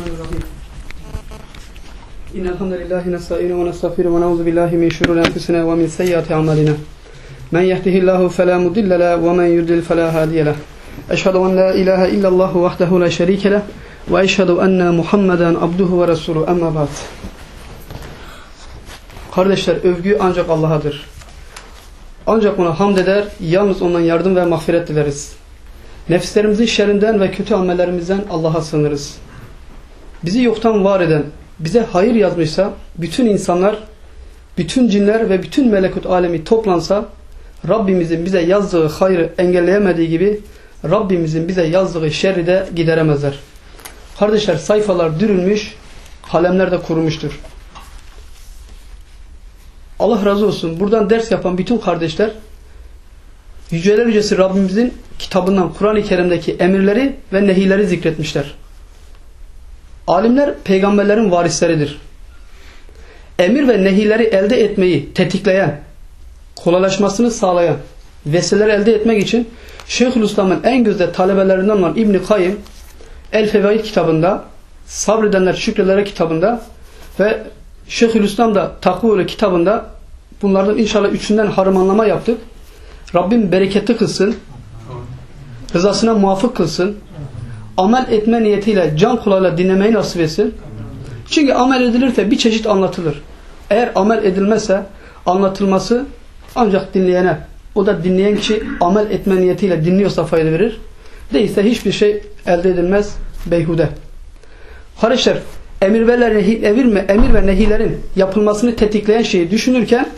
Bismillahirrahmanirrahim. İnnel hamdelellahi nesta'inu ve nestağfiru ve na'udzu billahi min şururi enfusina ve min seyyiati a'malina. Men yehdihillahu fela mudille lehu ve men yudlil fela hadiye lehu. Eşhedü en la ilahe illallah vahdehu la şerike lehu ve eşhedü enne Muhammeden abduhu ve resuluhu. Amma ba'd. Kardeşler, övgü ancak Allah'adır. Ancak ona hamd eder, yalnız ondan yardım ve mağfiret dileriz. Nefislerimizin şerrinden ve kötü amellerimizden Allah'a sığınırız. Bizi yoktan var eden, bize hayır yazmışsa, bütün insanlar, bütün cinler ve bütün melekut alemi toplansa, Rabbimizin bize yazdığı hayrı engelleyemediği gibi, Rabbimizin bize yazdığı şerri de gideremezler. Kardeşler, sayfalar dürülmüş, kalemler de kurumuştur. Allah razı olsun. Buradan ders yapan bütün kardeşler, Yüceler Yücesi Rabbimizin kitabından, Kur'an-ı Kerim'deki emirleri ve nehileri zikretmişler. Alimler peygamberlerin varisleridir. Emir ve nehileri elde etmeyi tetikleyen, kolaylaşmasını sağlayan vesileleri elde etmek için Şeyhülislam'ın en gözde talebelerinden olan İbn-i Kayyim El-Fevaid kitabında, Sabredenler Şükredenler kitabında ve Şeyhülislam da Takva kitabında bunlardan inşallah üçünden harmanlama yaptık. Rabbim bereketli kılsın, rızasına muvafık kılsın, amel etme niyetiyle can kulağıyla dinlemeyi nasip etsin. Çünkü amel edilirse bir çeşit anlatılır. Eğer amel edilmezse anlatılması ancak dinleyene, o da dinleyen kişi amel etme niyetiyle dinliyorsa fayda verir. Değilse hiçbir şey elde edilmez, beyhude. Kardeşler, emir ve nehilerin yapılmasını tetikleyen şeyi düşünürken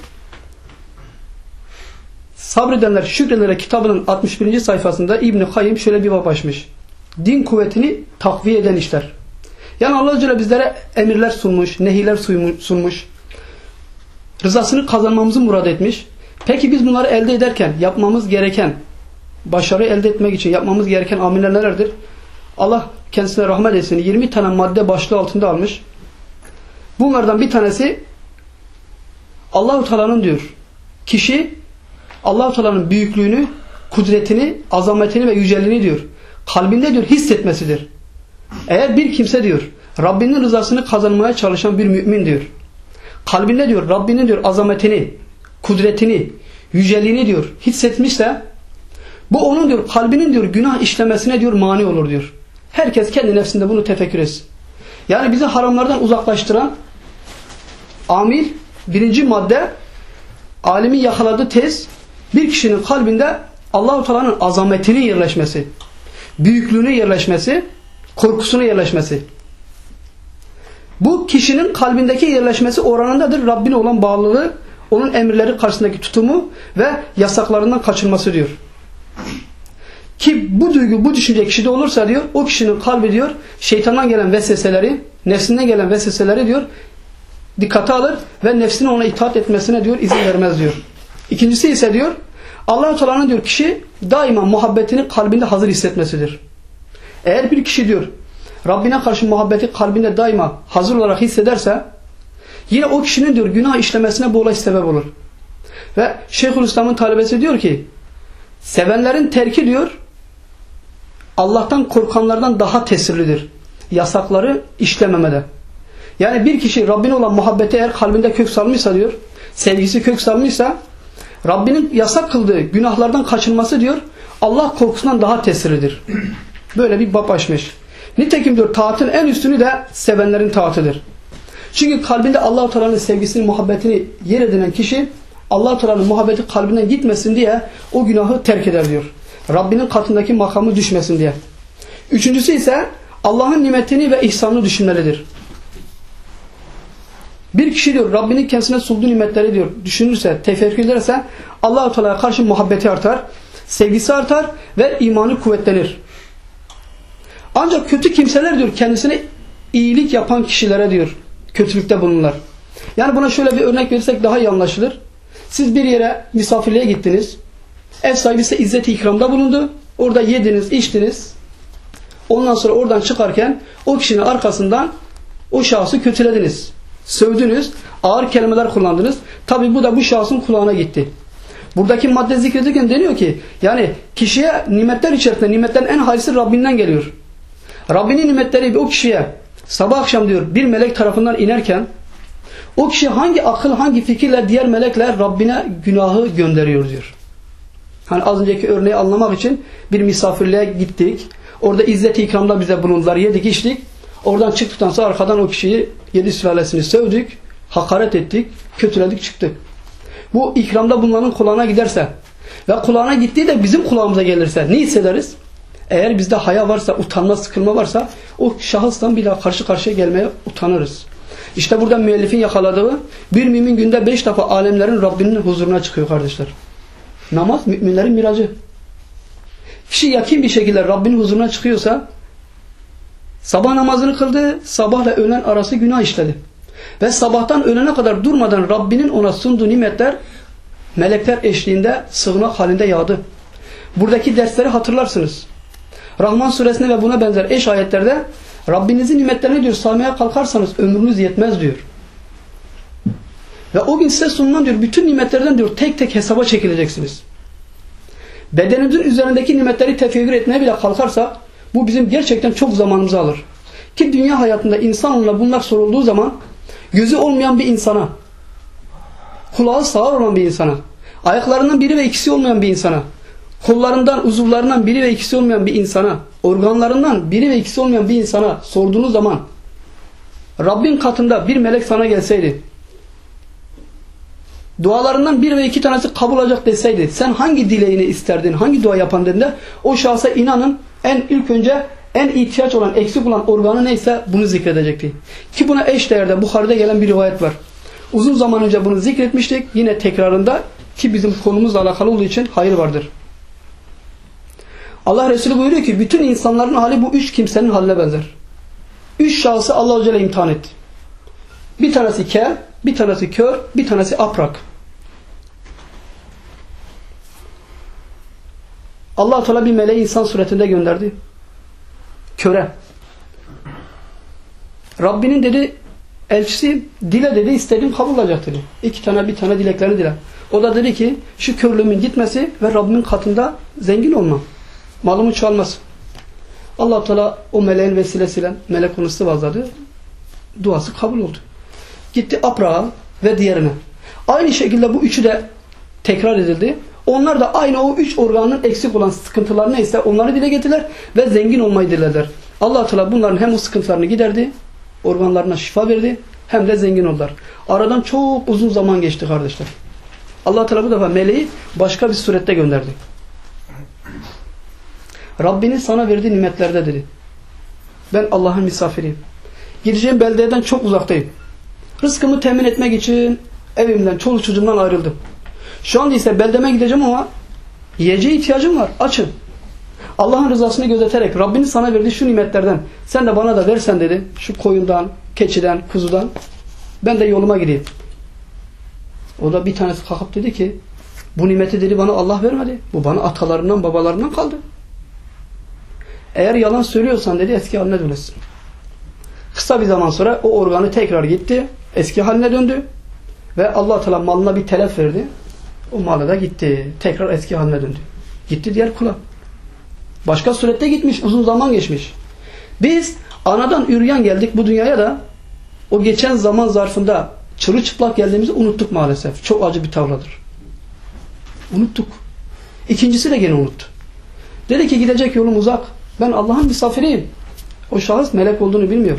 Sabredenler Şükredenler kitabının 61. sayfasında İbn-i Kayyim şöyle bir bab açmış. Din kuvvetini takviye eden işler. Yani Allah Celle bizlere emirler sunmuş, nehiler sunmuş. Rızasını kazanmamızı murad etmiş. Peki biz bunları elde ederken yapmamız gereken, başarı elde etmek için yapmamız gereken ameller nelerdir? Allah kendisine rahmet etsin. 20 tane madde başlığı altında almış. Bunlardan bir tanesi Allah-u Teala'nın diyor, kişi Allah-u Teala'nın büyüklüğünü, kudretini, azametini ve yüceliğini diyor, kalbinde diyor hissetmesidir. Eğer bir kimse diyor, Rabbinin rızasını kazanmaya çalışan bir mümin diyor, kalbinde diyor, Rabbinin diyor azametini, kudretini, yüceliğini diyor hissetmişse, bu onun diyor kalbinin diyor günah işlemesine diyor mani olur diyor. Herkes kendi nefsinde bunu tefekkür etsin. Yani bizi haramlardan uzaklaştıran amil, birinci madde, alimin yakaladığı tez, bir kişinin kalbinde Allah-u Teala'nın azametinin yerleşmesi, büyüklüğünün yerleşmesi, korkusunu yerleşmesi. Bu kişinin kalbindeki yerleşmesi oranındadır Rabbine olan bağlılığı, onun emirleri karşısındaki tutumu ve yasaklarından kaçınması diyor. Ki bu duygu, bu düşünce kişide olursa diyor, o kişinin kalbi diyor, şeytandan gelen vesveseleri, nefsinden gelen vesveseleri diyor, dikkate alır ve nefsinin ona itaat etmesine diyor, izin vermez diyor. İkincisi ise diyor, Allah-u Teala'nın diyor kişi daima muhabbetini kalbinde hazır hissetmesidir. Eğer bir kişi diyor, Rabbine karşı muhabbeti kalbinde daima hazır olarak hissederse, yine o kişinin diyor günah işlemesine bu olay sebep olur. Ve Şeyhülislam'ın talebesi diyor ki, sevenlerin terki diyor, Allah'tan korkanlardan daha tesirlidir. Yasakları işlememede. Yani bir kişi Rabbine olan muhabbeti eğer kalbinde kök salmışsa diyor, sevgisi kök salmışsa, Rabbinin yasak kıldığı günahlardan kaçınması diyor, Allah korkusundan daha tesirlidir. Böyle bir bab açmış. Nitekim diyor taatın en üstünü de sevenlerin taatıdır. Çünkü kalbinde Allah-u Teala'nın sevgisini, muhabbetini yer edinen kişi, Allah-u Teala'nın muhabbeti kalbinden gitmesin diye o günahı terk eder diyor. Rabbinin katındaki makamı düşmesin diye. Üçüncüsü ise Allah'ın nimetini ve ihsanını düşünmelidir. Bir kişi diyor Rabbinin kendisine sunduğu nimetleri diyor düşünürse, tefekkür ederse Allah-u Teala'ya karşı muhabbeti artar, sevgisi artar ve imanı kuvvetlenir. Ancak kötü kimseler diyor kendisine iyilik yapan kişilere diyor kötülükte bulunurlar. Yani buna şöyle bir örnek verirsek daha iyi anlaşılır. Siz bir yere misafirliğe gittiniz. Ev sahibi ise izzet-i ikramda bulundu. Orada yediniz, içtiniz. Ondan sonra oradan çıkarken o kişinin arkasından o şahsı kötülediniz. Sövdünüz, ağır kelimeler kullandınız. Tabi bu da bu şahsın kulağına gitti. Buradaki madde zikredilirken deniyor ki, yani kişiye nimetler içerisinde, nimetlerin en hayırlısı Rabbinden geliyor. Rabbinin nimetleri o kişiye sabah akşam diyor bir melek tarafından inerken o kişi hangi akıl, hangi fikirle diğer melekler Rabbine günahı gönderiyor diyor. Hani az önceki örneği anlamak için bir misafirliğe gittik. Orada izzet-i ikramda bize bulundular. Yedik, içtik. Oradan çıktıktan sonra arkadan o kişiyi 7 sülalesini sövdük, hakaret ettik, kötüledik, çıktık. Bu ikramda bunların kulağına giderse ve kulağına gittiği de bizim kulağımıza gelirse ne hissederiz? Eğer bizde haya varsa, utanma, sıkılma varsa o şahıstan bile karşı karşıya gelmeye utanırız. İşte burada müellifin yakaladığı bir mümin günde 5 defa alemlerin Rabbinin huzuruna çıkıyor kardeşler. Namaz müminlerin miracı. Kişi yakin bir şekilde Rabbinin huzuruna çıkıyorsa sabah namazını kıldı, sabahla öğlen arası günah işledi. Ve sabahtan öğlene kadar durmadan Rabbinin ona sunduğu nimetler melekler eşliğinde sığınak halinde yağdı. Buradaki dersleri hatırlarsınız. Rahman suresinde ve buna benzer eş ayetlerde Rabbinizin nimetlerini diyor saymaya kalkarsanız ömrünüz yetmez diyor. Ve o gün size sunulan diyor bütün nimetlerden diyor tek tek hesaba çekileceksiniz. Bedeninizin üzerindeki nimetleri tefekkür etmeye bile kalkarsa bu bizim gerçekten çok zamanımızı alır. Ki dünya hayatında insanoğluna bunlar sorulduğu zaman gözü olmayan bir insana, kulağı sağır olan bir insana, ayaklarından biri ve ikisi olmayan bir insana, kollarından, uzuvlarından biri ve ikisi olmayan bir insana, organlarından biri ve ikisi olmayan bir insana sorduğunuz zaman Rabbin katında bir melek sana gelseydi, dualarından bir ve iki tanesi kabul olacak deseydi, sen hangi dileğini isterdin, hangi dua yapan dediğinde o şahsa inanın ilk önce en ihtiyaç olan, eksik olan organı neyse bunu zikredecekti. Ki buna eş değerde Bukhari'de gelen bir rivayet var. Uzun zaman önce bunu zikretmiştik. Yine tekrarında ki bizim konumuzla alakalı olduğu için hayır vardır. Allah Resulü buyuruyor ki bütün insanların hali bu 3 kimsenin haline benzer. 3 şahsı Allah Celle imtihan etti. Bir tanesi kel, bir tanesi kör, bir tanesi aprak. Allah Teala bir meleği insan suretinde gönderdi. Köre. Rabbinin dedi elçisi dile dedi istediğim kabul olacak dedi. 2 tane bir tane dileklerini dile. O da dedi ki şu körlüğümün gitmesi ve Rabbimin katında zengin olmam. Malımı çoğalmasın. Allah Teala o meleğin vesilesiyle melek onu sıvazladı. Duası kabul oldu. Gitti Abraha ve diğerine. Aynı şekilde bu üçü de tekrar edildi. Onlar da aynı o 3 organın eksik olan sıkıntılar neyse onları dile getirdiler ve zengin olmayı dilediler. Allah Teala bunların hem o sıkıntılarını giderdi, organlarına şifa verdi, hem de zengin oldular. Aradan çok uzun zaman geçti kardeşler. Allah Teala bu defa meleği başka bir surette gönderdi. Rabbinin sana verdiği nimetlerde dedi. Ben Allah'ın misafiriyim. Gideceğim beldeden çok uzaktayım. Rızkımı temin etmek için evimden, çoluk çocuğumdan ayrıldım. Şu anda ise beldeme gideceğim ama yiyeceğe ihtiyacım var. Açım. Allah'ın rızasını gözeterek Rabbinin sana verdiği şu nimetlerden sen de bana da versen dedi. Şu koyundan, keçiden, kuzudan ben de yoluma gideyim. O da bir tanesi kalkıp dedi ki bu nimeti dedi bana Allah vermedi. Bu bana atalarından, babalarından kaldı. Eğer yalan söylüyorsan dedi eski haline dönesin. Kısa bir zaman sonra o organı tekrar gitti. Eski haline döndü. Ve Allah Teala malına bir telef verdi. O malı da gitti. Tekrar eski haline döndü. Gitti diğer kula. Başka surette gitmiş. Uzun zaman geçmiş. Biz anadan üryan geldik bu dünyaya da o geçen zaman zarfında çırılçıplak geldiğimizi unuttuk maalesef. Çok acı bir tavradır. Unuttuk. İkincisi de gene unuttu. Dedi ki gidecek yolum uzak. Ben Allah'ın misafiriyim. O şahıs melek olduğunu bilmiyor.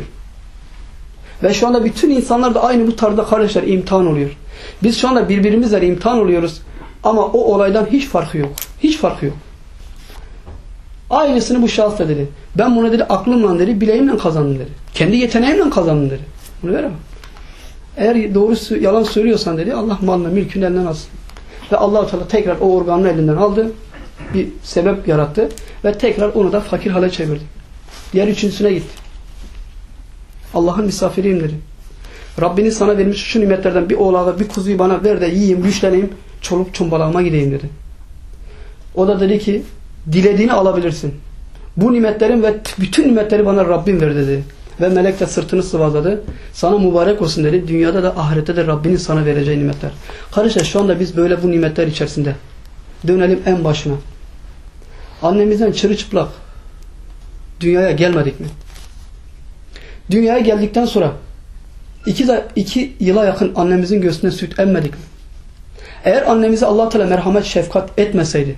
Ve şu anda bütün insanlar da aynı bu tarzda kardeşler imtihan oluyor. Biz şu anda birbirimizle imtihan oluyoruz. Ama o olaydan hiç farkı yok. Hiç farkı yok. Aynısını bu şahıs da dedi. Ben bunu dedi aklımla dedi, bileğimle kazandım dedi. Kendi yeteneğimle kazandım dedi. Bunu veremem. Eğer doğru yalan söylüyorsan dedi Allah malını mülkünü elinden alsın. Ve Allah-u Teala tekrar o organını elinden aldı. Bir sebep yarattı. Ve tekrar onu da fakir hale çevirdi. Diğer üçüncüsüne gitti. Allah'ın misafiriyim dedi. Rabbinin sana vermiş şu nimetlerden bir oğlağı, bir kuzuyu bana ver de yiyeyim, güçleneyim, çoluk çombalağıma gideyim dedi. O da dedi ki dilediğini alabilirsin. Bu nimetlerin ve bütün nimetleri bana Rabbim ver dedi. Ve melek de sırtını sıvazladı. Sana mübarek olsun dedi. Dünyada da ahirette de Rabbinin sana vereceği nimetler. Kardeşler şu anda biz böyle bu nimetler içerisinde. Dönelim en başına. Annemizden çırılçıplak dünyaya gelmedik mi? Dünyaya geldikten sonra 2 yıla yakın annemizin göğsüne süt emmedik mi? Eğer annemize Allah Teala merhamet, şefkat etmeseydi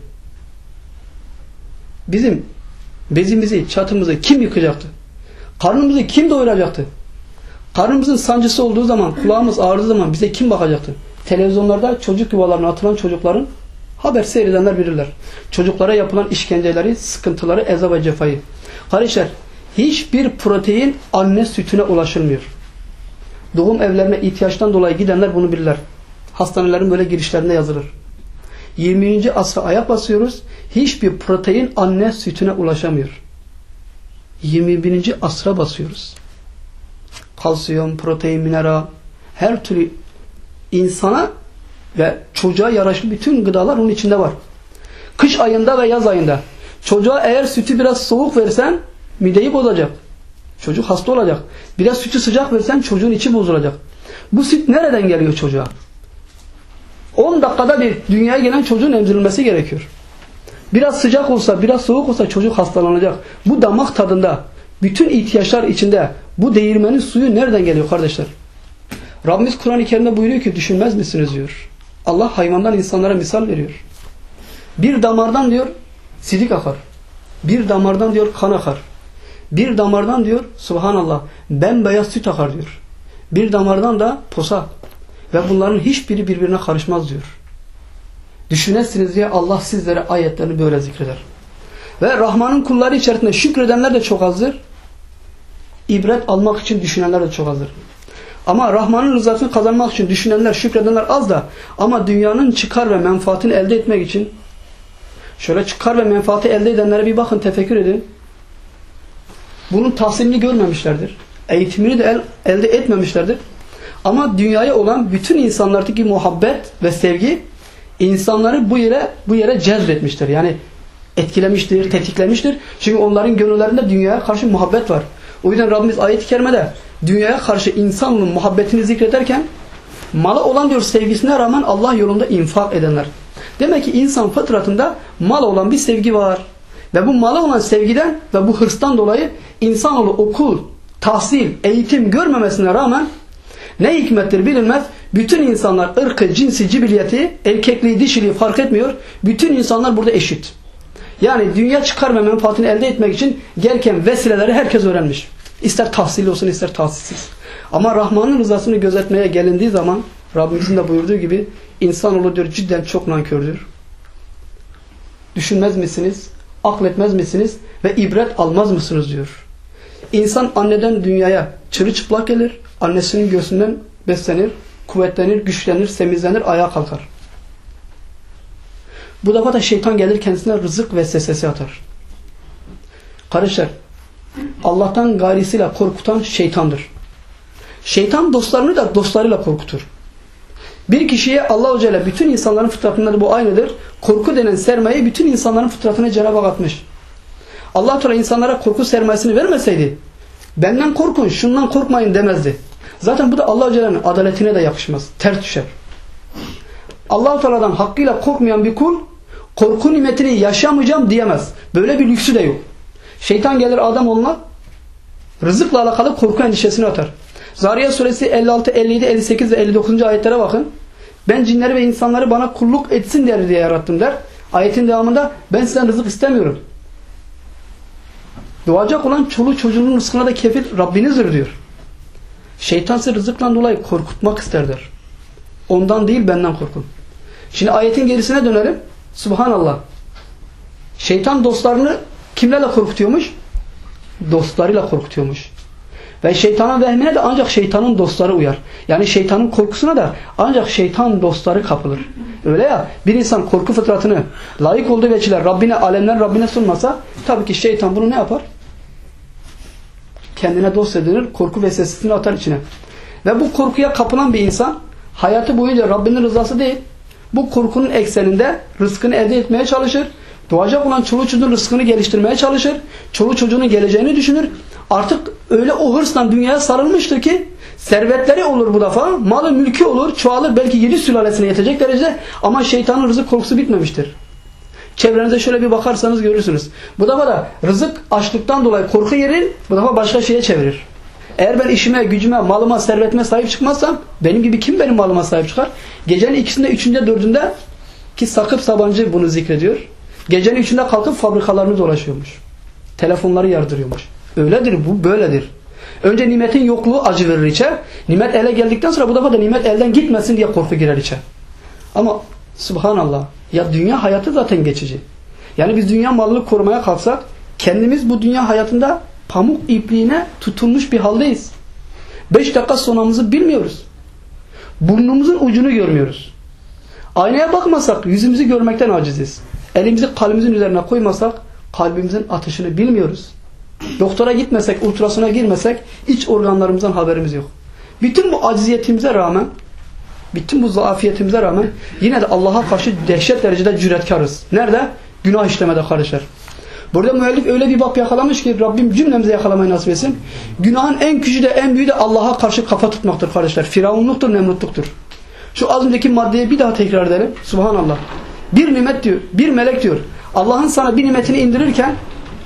bizim bezimizi, çatımızı kim yıkacaktı? Karnımızı kim doyuracaktı? Karnımızın sancısı olduğu zaman, kulağımız ağrıdığı zaman bize kim bakacaktı? Televizyonlarda çocuk yuvalarına atılan çocukların haber seyredenler bilirler. Çocuklara yapılan işkenceleri, sıkıntıları, eza ve cefayı. Kardeşler, hiçbir protein anne sütüne ulaşılmıyor. Doğum evlerine ihtiyaçtan dolayı gidenler bunu bilirler. Hastanelerin böyle girişlerinde yazılır. 20. asra ayak basıyoruz. Hiçbir protein anne sütüne ulaşamıyor. 21. asra basıyoruz. Kalsiyum, protein, mineral, her türlü insana ve çocuğa yaraşlı bütün gıdalar onun içinde var. Kış ayında ve yaz ayında çocuğa eğer sütü biraz soğuk versen mideyi bozacak. Çocuk hasta olacak. Biraz sütü sıcak versen çocuğun içi bozulacak. Bu süt nereden geliyor çocuğa? 10 dakikada bir dünyaya gelen çocuğun emzirilmesi gerekiyor. Biraz sıcak olsa, biraz soğuk olsa çocuk hastalanacak. Bu damak tadında, bütün ihtiyaçlar içinde bu değirmenin suyu nereden geliyor kardeşler? Rabbimiz Kur'an-ı Kerim'de buyuruyor ki düşünmez misiniz diyor. Allah hayvandan insanlara misal veriyor. Bir damardan diyor sidik akar. Bir damardan diyor kan akar. Bir damardan diyor subhanallah bembeyaz süt akar diyor. Bir damardan da posa. Ve bunların hiçbiri birbirine karışmaz diyor. Düşünesiniz diye Allah sizlere ayetlerini böyle zikreder. Ve Rahman'ın kulları içerisinde şükredenler de çok azdır. İbret almak için düşünenler de çok azdır. Ama Rahman'ın rızasını kazanmak için düşünenler, şükredenler az da ama dünyanın çıkar ve menfaatini elde etmek için şöyle çıkar ve menfaati elde edenlere bir bakın, tefekkür edin. Bunun tahsilini görmemişlerdir. Eğitimini de elde etmemişlerdir. Ama dünyaya olan bütün insanlardaki muhabbet ve sevgi insanları bu yere cezbetmiştir. Yani etkilemiştir, tetiklemiştir. Çünkü onların gönüllerinde dünyaya karşı muhabbet var. O yüzden Rabbimiz ayet-i kerimede dünyaya karşı insanlığın muhabbetini zikrederken mala olan diyor sevgisine rağmen Allah yolunda infak edenler. Demek ki insan fıtratında mal olan bir sevgi var. Ve bu mala olan sevgiden ve bu hırstan dolayı insanoğlu okul, tahsil, eğitim görmemesine rağmen ne hikmettir bilinmez. Bütün insanlar ırkı, cinsi, cibiliyeti, erkekliği, dişiliği fark etmiyor. Bütün insanlar burada eşit. Yani dünya çıkar ve menfaatini elde etmek için gereken vesileleri herkes öğrenmiş. İster tahsilli olsun ister tahsilsiz. Ama Rahman'ın rızasını gözetmeye gelindiği zaman Rabbimizin de buyurduğu gibi insanoğlu diyor cidden çok nankördür. Düşünmez misiniz? Akletmez misiniz? Ve ibret almaz mısınız diyor. İnsan anneden dünyaya çırılçıplak gelir. Annesinin göğsünden beslenir, kuvvetlenir, güçlenir, semizlenir, ayağa kalkar. Bu defa da şeytan gelir kendisine rızık vesvesesi atar. Kardeşler, Allah'tan gayrisiyle korkutan şeytandır. Şeytan dostlarını da dostlarıyla korkutur. Bir kişiye Allah-u Celle bütün insanların fıtratında da bu aynıdır. Korku denen sermayeyi bütün insanların fıtratına Cenab-ı Hak atmış. Allah Teala insanlara korku sermayesini vermeseydi benden korkun, şundan korkmayın demezdi. Zaten bu da Allah-u Celle'nin adaletine de yakışmaz. Ters düşer. Allah-u Teala'dan hakkıyla korkmayan bir kul korku nimetini yaşamayacağım diyemez. Böyle bir lüksü de yok. Şeytan gelir Ademoğluna rızıkla alakalı korku endişesini atar. Zariyat suresi 56, 57, 58 ve 59. ayetlere bakın. Ben cinleri ve insanları bana kulluk etsin diye yarattım der. Ayetin devamında ben sizden rızık istemiyorum. Doğacak olan çoluğu çocuğunun rızkına da kefil Rabbinizdir diyor. Şeytan sizi rızıkla dolayı korkutmak ister der. Ondan değil benden korkun. Şimdi ayetin gerisine dönelim. Subhanallah. Şeytan dostlarını kimlerle korkutuyormuş? Dostlarıyla korkutuyormuş. Ve şeytanın vehmine de ancak şeytanın dostları uyar. Yani şeytanın korkusuna da ancak şeytan dostları kapılır. Öyle ya, bir insan korku fıtratını layık olduğu veçiler Rabbine, alemler Rabbine sunmasa tabii ki şeytan bunu ne yapar? Kendine dost edinir, korku vesvesesini atar içine. Ve bu korkuya kapılan bir insan hayatı boyunca Rabbinin rızası değil, bu korkunun ekseninde rızkını elde etmeye çalışır. Doğacak olan çoluğu çocuğun rızkını geliştirmeye çalışır. Çoluğu çocuğunun geleceğini düşünür. Artık öyle o hırsla dünyaya sarılmıştır ki servetleri olur bu defa. Malı mülkü olur. Çoğalır. Belki 7 sülalesine yetecek derecede. Ama şeytanın rızık korkusu bitmemiştir. Çevrenize şöyle bir bakarsanız görürsünüz. Bu defa da rızık açlıktan dolayı korku yerir. Bu defa başka şeye çevirir. Eğer ben işime, gücüme, malıma, servetime sahip çıkmazsam benim gibi kim benim malıma sahip çıkar? Gecenin ikisinde, üçünde, dördünde ki Sakıp Sabancı bunu zikrediyor. Gecenin üçünde kalkıp fabrikalarını dolaşıyormuş. Telefonları yardırıyormuş. Öyledir bu, böyledir. Önce nimetin yokluğu acı verir içe. Nimet ele geldikten sonra bu defa da nimet elden gitmesin diye korku girer içe. Ama subhanallah, ya dünya hayatı zaten geçici. Yani biz dünya malını korumaya kalksak kendimiz bu dünya hayatında pamuk ipliğine tutulmuş bir haldeyiz. 5 dakika sonramızı bilmiyoruz. Burnumuzun ucunu görmüyoruz. Aynaya bakmasak yüzümüzü görmekten aciziz. Elimizi kalbimizin üzerine koymasak kalbimizin atışını bilmiyoruz. Doktora gitmesek, ultrasona girmesek iç organlarımızdan haberimiz yok. Bütün bu aciziyetimize rağmen, bütün bu zaafiyetimize rağmen yine de Allah'a karşı dehşet derecede cüretkarız. Nerede? Günah işlemede kardeşler. Burada müellif öyle bir bab yakalamış ki Rabbim cümlemize yakalamayı nasip etsin. Günahın en küçüğü de en büyüğü de Allah'a karşı kafa tutmaktır kardeşler. Firavunluktur, Nemrutluktur. Şu az önceki maddeyi bir daha tekrar edelim. Subhanallah. Bir nimet diyor, bir melek diyor. Allah'ın sana bir nimetini indirirken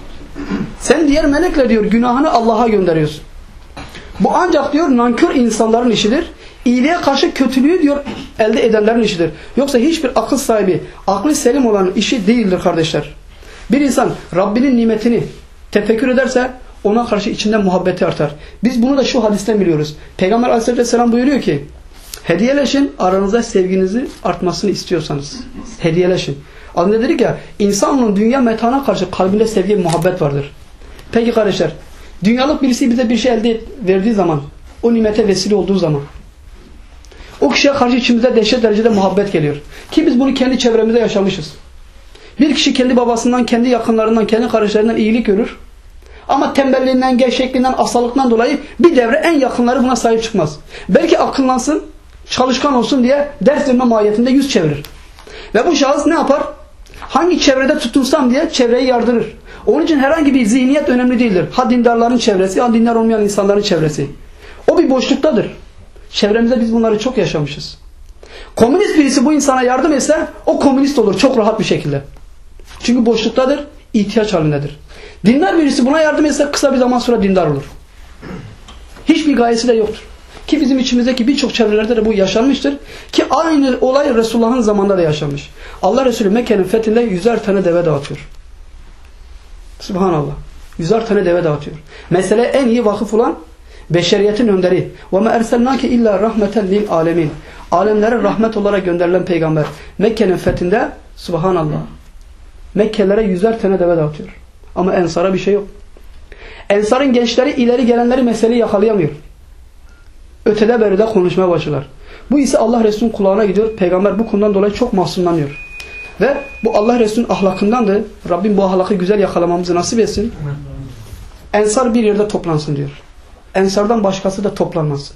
sen diğer melekle diyor günahını Allah'a gönderiyorsun. Bu ancak diyor nankör insanların işidir. İyiliğe karşı kötülüğü diyor elde edenlerin işidir. Yoksa hiçbir akıl sahibi, aklı selim olanın işi değildir kardeşler. Bir insan Rabbinin nimetini tefekkür ederse ona karşı içinde muhabbeti artar. Biz bunu da şu hadisten biliyoruz. Peygamber Aleyhisselam buyuruyor ki hediyeleşin aranızda sevginizi artmasını istiyorsanız. Hediyeleşin. Az önce dedik ya insanın dünya metana karşı kalbinde sevgi ve muhabbet vardır. Peki kardeşler dünyalık birisi bize bir şey elde verdiği zaman o nimete vesile olduğu zaman o kişiye karşı içimizde dehşet derecede muhabbet geliyor. Ki biz bunu kendi çevremizde yaşamışız. Bir kişi kendi babasından, kendi yakınlarından, kendi kardeşlerinden iyilik görür. Ama tembelliğinden, gevşekliğinden, asalıktan dolayı bir devre en yakınları buna sahip çıkmaz. Belki akıllansın, çalışkan olsun diye ders verme mahiyetinde yüz çevirir. Ve bu şahıs ne yapar? Hangi çevrede tutunsam diye çevreyi yardırır. Onun için herhangi bir zihniyet önemli değildir. Ha dindarların çevresi, ha dindar olmayan insanların çevresi. O bir boşluktadır. Çevremizde biz bunları çok yaşamışız. Komünist birisi bu insana yardım etse o komünist olur çok rahat bir şekilde. Çünkü boşluktadır, ihtiyaç halindedir. Dindar birisi buna yardım etse kısa bir zaman sonra dindar olur. Hiçbir gayesi de yoktur. Ki bizim içimizdeki birçok çevrelerde de bu yaşanmıştır. Ki aynı olay Resulullah'ın zamanında da yaşanmış. Allah Resulü Mekke'nin fethinde 100'er tane deve dağıtıyor. Subhanallah. 100'er tane deve dağıtıyor. Mesele en iyi vakıf olan beşeriyetin önderi. وَمَا اَرْسَلْنَاكِ اِلَّا رَحْمَةً لِلْعَالَمِينَ Alemlere rahmet olarak gönderilen peygamber Mekke'nin fethinde subhanallah Mekkelilere 100'er tane deve dağıtıyor. Ama Ensar'a bir şey yok. Ensar'ın gençleri ileri gelenleri meseleyi yakalayamıyor. Ötede beride konuşmaya başlar. Bu ise Allah Resulü'nün kulağına gidiyor. Peygamber bu konudan dolayı çok mahzunlanıyor. Ve bu Allah Resulü'nün ahlakındandı. Rabbim bu ahlakı güzel yakalamamızı nasip etsin. Ensar bir yerde toplansın diyor. Ensardan başkası da toplanmasın.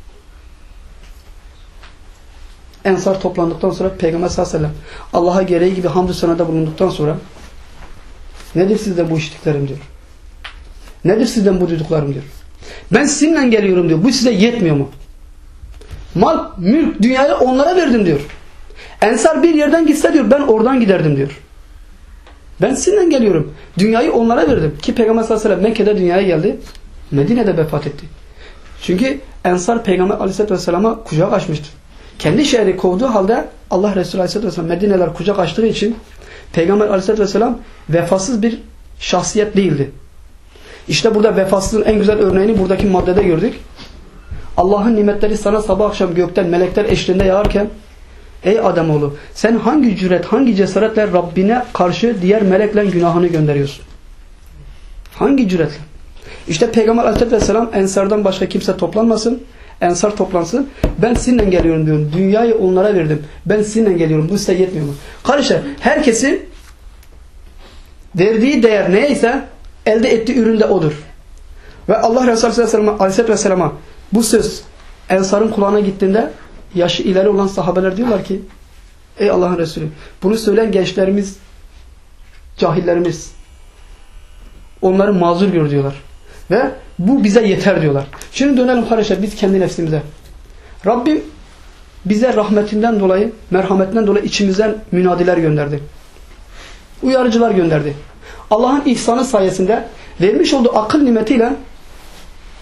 Ensar toplandıktan sonra Peygamber sallallahu aleyhi ve sellem Allah'a gereği gibi hamdü senada bulunduktan sonra nedir sizden bu işittiklerim diyor. Nedir sizden bu duyduklarım diyor. Ben sizinle geliyorum diyor. Bu size yetmiyor mu? Mal, mülk, dünyayı onlara verdim diyor. Ensar bir yerden gitse diyor ben oradan giderdim diyor. Ben sizinle geliyorum. Dünyayı onlara verdim. Ki Peygamber sallallahu aleyhi ve sellem Mekke'de dünyaya geldi. Medine'de vefat etti. Çünkü Ensar Peygamber aleyhisselatü vesselama kucak açmıştı. Kendi şehri kovduğu halde Allah Resulü aleyhisselatü vesselam Medine'ler kucak açtığı için Peygamber aleyhisselatü vesselam vefasız bir şahsiyet değildi. İşte burada vefasızlığın en güzel örneğini buradaki maddede gördük. Allah'ın nimetleri sana sabah akşam gökten melekler eşliğinde yağarken ey Ademoğlu sen hangi cüret, hangi cesaretle Rabbine karşı diğer melekle günahını gönderiyorsun? Hangi cüretle? İşte Peygamber Aleyhisselatü Vesselam Ensar'dan başka kimse toplanmasın. Ensar toplansın. Ben sizinle geliyorum diyorum. Dünyayı onlara verdim. Ben sizinle geliyorum. Bu size yetmiyor mu? Kardeşler herkesin verdiği değer neyse elde ettiği ürün de odur. Ve Allah Resulü Aleyhisselatü Vesselam'a bu söz Ensar'ın kulağına gittiğinde yaşı ileri olan sahabeler diyorlar ki ey Allah'ın Resulü bunu söyleyen gençlerimiz cahillerimiz onları mazur gör diyorlar. Ve bu bize yeter diyorlar. Şimdi dönelim kardeşler biz kendi nefsimize. Rabbim bize rahmetinden dolayı, merhametinden dolayı içimizden münadiler gönderdi. Uyarıcılar gönderdi. Allah'ın ihsanı sayesinde vermiş olduğu akıl nimetiyle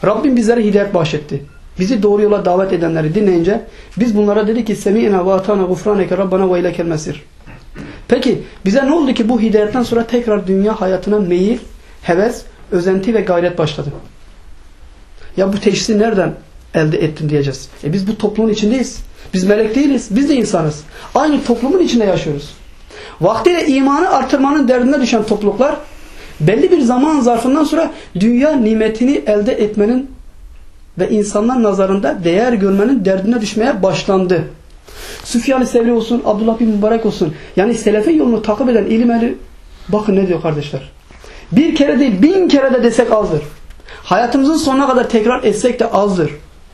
Rabbim bizlere hidayet bahşetti. Bizi doğru yola davet edenleri dinleyince biz bunlara dedik ki semi'na ve atana gufraneke rabbana ve ilekel mesir. Peki bize ne oldu ki bu hidayetten sonra tekrar dünya hayatına meyil, heves, özenti ve gayret başladı? Ya bu teşhisi nereden elde ettin diyeceğiz. Biz bu toplumun içindeyiz. Biz melek değiliz. Biz de insanız. Aynı toplumun içinde yaşıyoruz. Vaktiyle imanı artırmanın derdine düşen topluluklar belli bir zaman zarfından sonra dünya nimetini elde etmenin ve insanlar nazarında değer görmenin derdine düşmeye başlandı. Süfyan-ı Sevri olsun, Abdullah bin Mübarek olsun. Yani selefin yolunu takip eden ilim ehli bakın ne diyor kardeşler. Bir kere değil 1000 kere de desek azdır. Hayatımızın sonuna kadar tekrar etsek de azdır.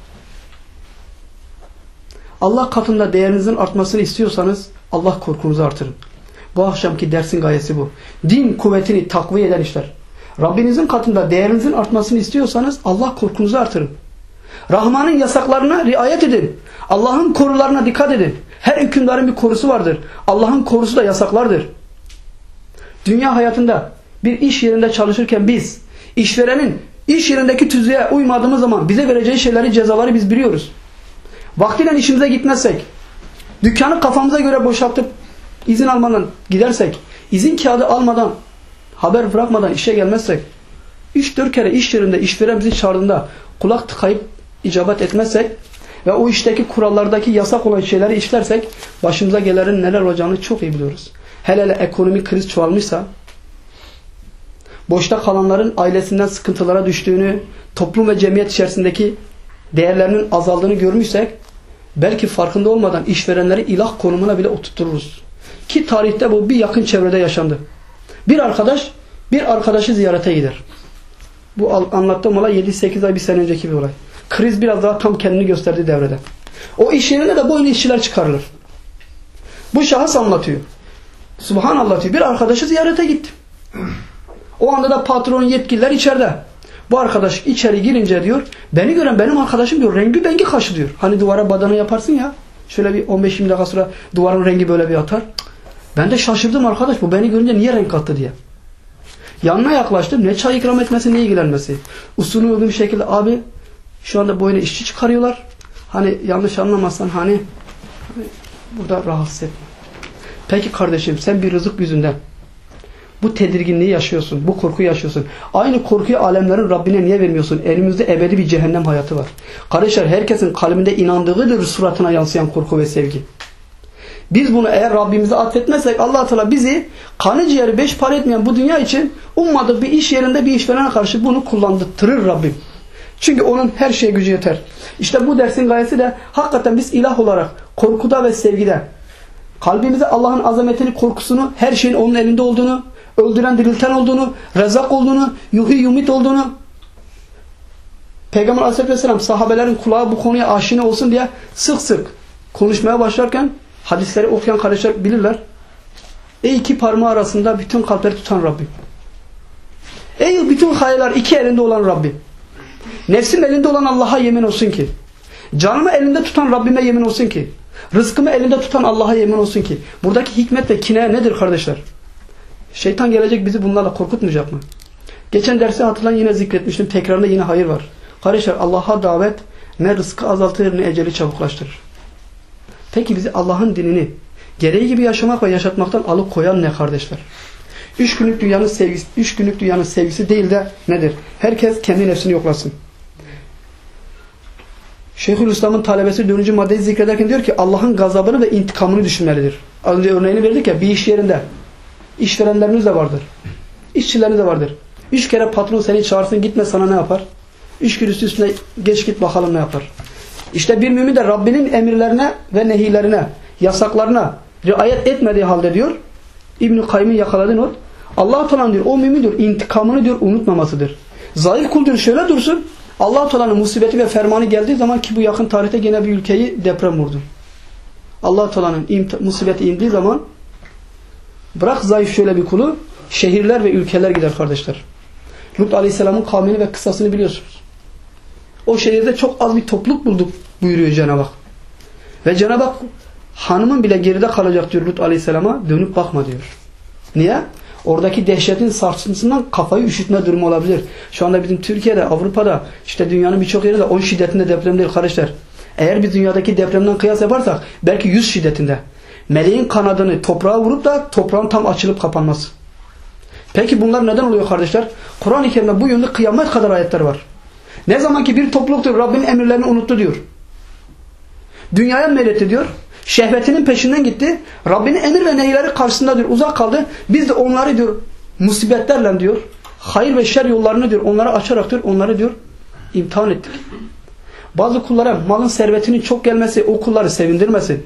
Allah katında değerinizin artmasını istiyorsanız Allah korkunuzu artırın. Bu akşamki dersin gayesi bu. Din kuvvetini takviye eden işler. Rabbinizin katında değerinizin artmasını istiyorsanız Allah korkunuzu artırın. Rahman'ın yasaklarına riayet edin. Allah'ın korularına dikkat edin. Her hükümdarın bir korusu vardır. Allah'ın korusu da yasaklardır. Dünya hayatında bir iş yerinde çalışırken biz işverenin iş yerindeki tüzüğe uymadığımız zaman bize vereceği şeyleri, cezaları biz biliyoruz. Vaktiyle işimize gitmezsek, dükkanı kafamıza göre boşaltıp izin almadan gidersek, izin kağıdı almadan, haber bırakmadan işe gelmezsek, 3-4 kere iş yerinde işveren bizi çağırdığında kulak tıkayıp icabet etmezsek ve o işteki kurallardaki yasak olan şeyleri işlersek başımıza gelenin neler olacağını çok iyi biliyoruz. Hele hele ekonomik kriz çoğalmışsa, boşta kalanların ailesinden sıkıntılara düştüğünü, toplum ve cemiyet içerisindeki değerlerinin azaldığını görmüşsek, belki farkında olmadan işverenleri ilah konumuna bile oturtururuz. Ki tarihte bu bir yakın çevrede yaşandı. Bir arkadaş bir arkadaşı ziyarete gider. Bu anlattığım olay 7-8 ay bir sene önceki bir olay. Kriz biraz daha tam kendini gösterdiği devrede. O iş yerinde de boyuna işçiler çıkarılır. Bu şahıs anlatıyor. Subhanallah diyor. Bir arkadaşı ziyarete gitti. O anda da patron, yetkililer içeride. Bu arkadaş içeri girince diyor, beni gören benim arkadaşım diyor, rengi bengi kaşı diyor. Hani duvara badana yaparsın ya, şöyle bir 15-20 dakika sonra duvarın rengi böyle bir atar. Ben de şaşırdım arkadaş, bu beni görünce niye renk kattı diye. Yanına yaklaştım, ne çay ikram etmesi, ne ilgilenmesi. Usulü uygun bir şekilde, abi şu anda boyuna işçi çıkarıyorlar. Hani yanlış anlamazsan hani burada rahatsız etme. Peki kardeşim, sen bir rızık yüzünden bu tedirginliği yaşıyorsun, bu korkuyu yaşıyorsun. Aynı korkuyu alemlerin Rabbine niye vermiyorsun? Elimizde ebedi bir cehennem hayatı var. Kardeşler, herkesin kalbinde inandığıdır suratına yansıyan korku ve sevgi. Biz bunu eğer Rabbimize atfetmezsek Allah Teala bizi kanı ciğeri 5 para etmeyen bu dünya için ummadık bir iş yerinde bir işverene karşı bunu kullandırır Rabbim. Çünkü onun her şeye gücü yeter. İşte bu dersin gayesi de hakikaten biz ilah olarak korkuda ve sevgide kalbimize Allah'ın azametini, korkusunu, her şeyin onun elinde olduğunu, öldüren, dirilten olduğunu, rezak olduğunu, yuhi yumit olduğunu, Peygamber Aleyhisselatü Vesselam sahabelerin kulağı bu konuya aşina olsun diye sık sık konuşmaya başlarken hadisleri okuyan kardeşler bilirler. Ey iki parmağı arasında bütün kalpleri tutan Rabbim. Ey bütün hayaller iki elinde olan Rabbim. Nefsim elinde olan Allah'a yemin olsun ki. Canımı elinde tutan Rabbime yemin olsun ki. Rızkımı elinde tutan Allah'a yemin olsun ki. Buradaki hikmet ve kinaye nedir kardeşler? Şeytan gelecek bizi bunlarla korkutmayacak mı? Geçen dersi hatırlayın, yine zikretmiştim. Tekrarında yine hayır var. Kardeşler, Allah'a davet ne rızkı azaltır ne eceli çabuklaştırır. Peki bizi Allah'ın dinini gereği gibi yaşamak ve yaşatmaktan alıkoyan ne kardeşler? 3 günlük dünyanın sevgisi değil de nedir? Herkes kendi nefsini yoklasın. Şeyhülislam'ın talebesi 4. maddeyi zikrederken diyor ki Allah'ın gazabını ve intikamını düşünmelidir. Az önce örneğini verdik ya, bir iş yerinde işverenleriniz de vardır. İşçileriniz de vardır. 3 kere patron seni çağırsın, gitme, sana ne yapar? 3 gün üstüne geç git bakalım ne yapar? İşte bir mümin de Rabbinin emirlerine ve nehilerine, yasaklarına riayet etmediği halde diyor, İbn-i Kayyım'ın yakaladığı not, Allah-u Teala diyor, o mümin diyor, intikamını diyor unutmamasıdır. Zayıf kul diyor şöyle dursun, Allah-u Teala'nın musibeti ve fermanı geldiği zaman, ki bu yakın tarihte gene bir ülkeyi deprem vurdu. Allah-u Teala'nın musibeti indiği zaman bırak zayıf şöyle bir kulu, şehirler ve ülkeler gider kardeşler. Lut Aleyhisselam'ın kavmini ve kıssasını biliyorsunuz. O şehirde çok az bir topluluk bulduk buyuruyor Cenab-ı Hak. Ve Cenab-ı Hak hanımın bile geride kalacak diyor Lut Aleyhisselam'a, dönüp bakma diyor. Niye? Oradaki dehşetin sarsıntısından kafayı üşütme durumu olabilir. Şu anda bizim Türkiye'de, Avrupa'da, işte dünyanın birçok yerinde 10 şiddetinde deprem değil kardeşler. Eğer biz dünyadaki depremden kıyas yaparsak belki 100 şiddetinde. Meleğin kanadını toprağa vurup da toprağın tam açılıp kapanması. Peki bunlar neden oluyor kardeşler? Kur'an-ı Kerim'de bu yönde kıyamet kadar ayetler var. Ne zaman ki bir topluluktur Rabbinin emirlerini unuttu diyor. Dünyaya meyletti diyor. Şehvetinin peşinden gitti. Rabbinin emir ve nehirleri karşısında diyor uzak kaldı. Biz de onları diyor musibetlerle diyor hayır ve şer yollarını diyor onlara açarak diyor onları diyor imtihan ettik. Bazı kullara malın servetinin çok gelmesi o kulları sevindirmesin.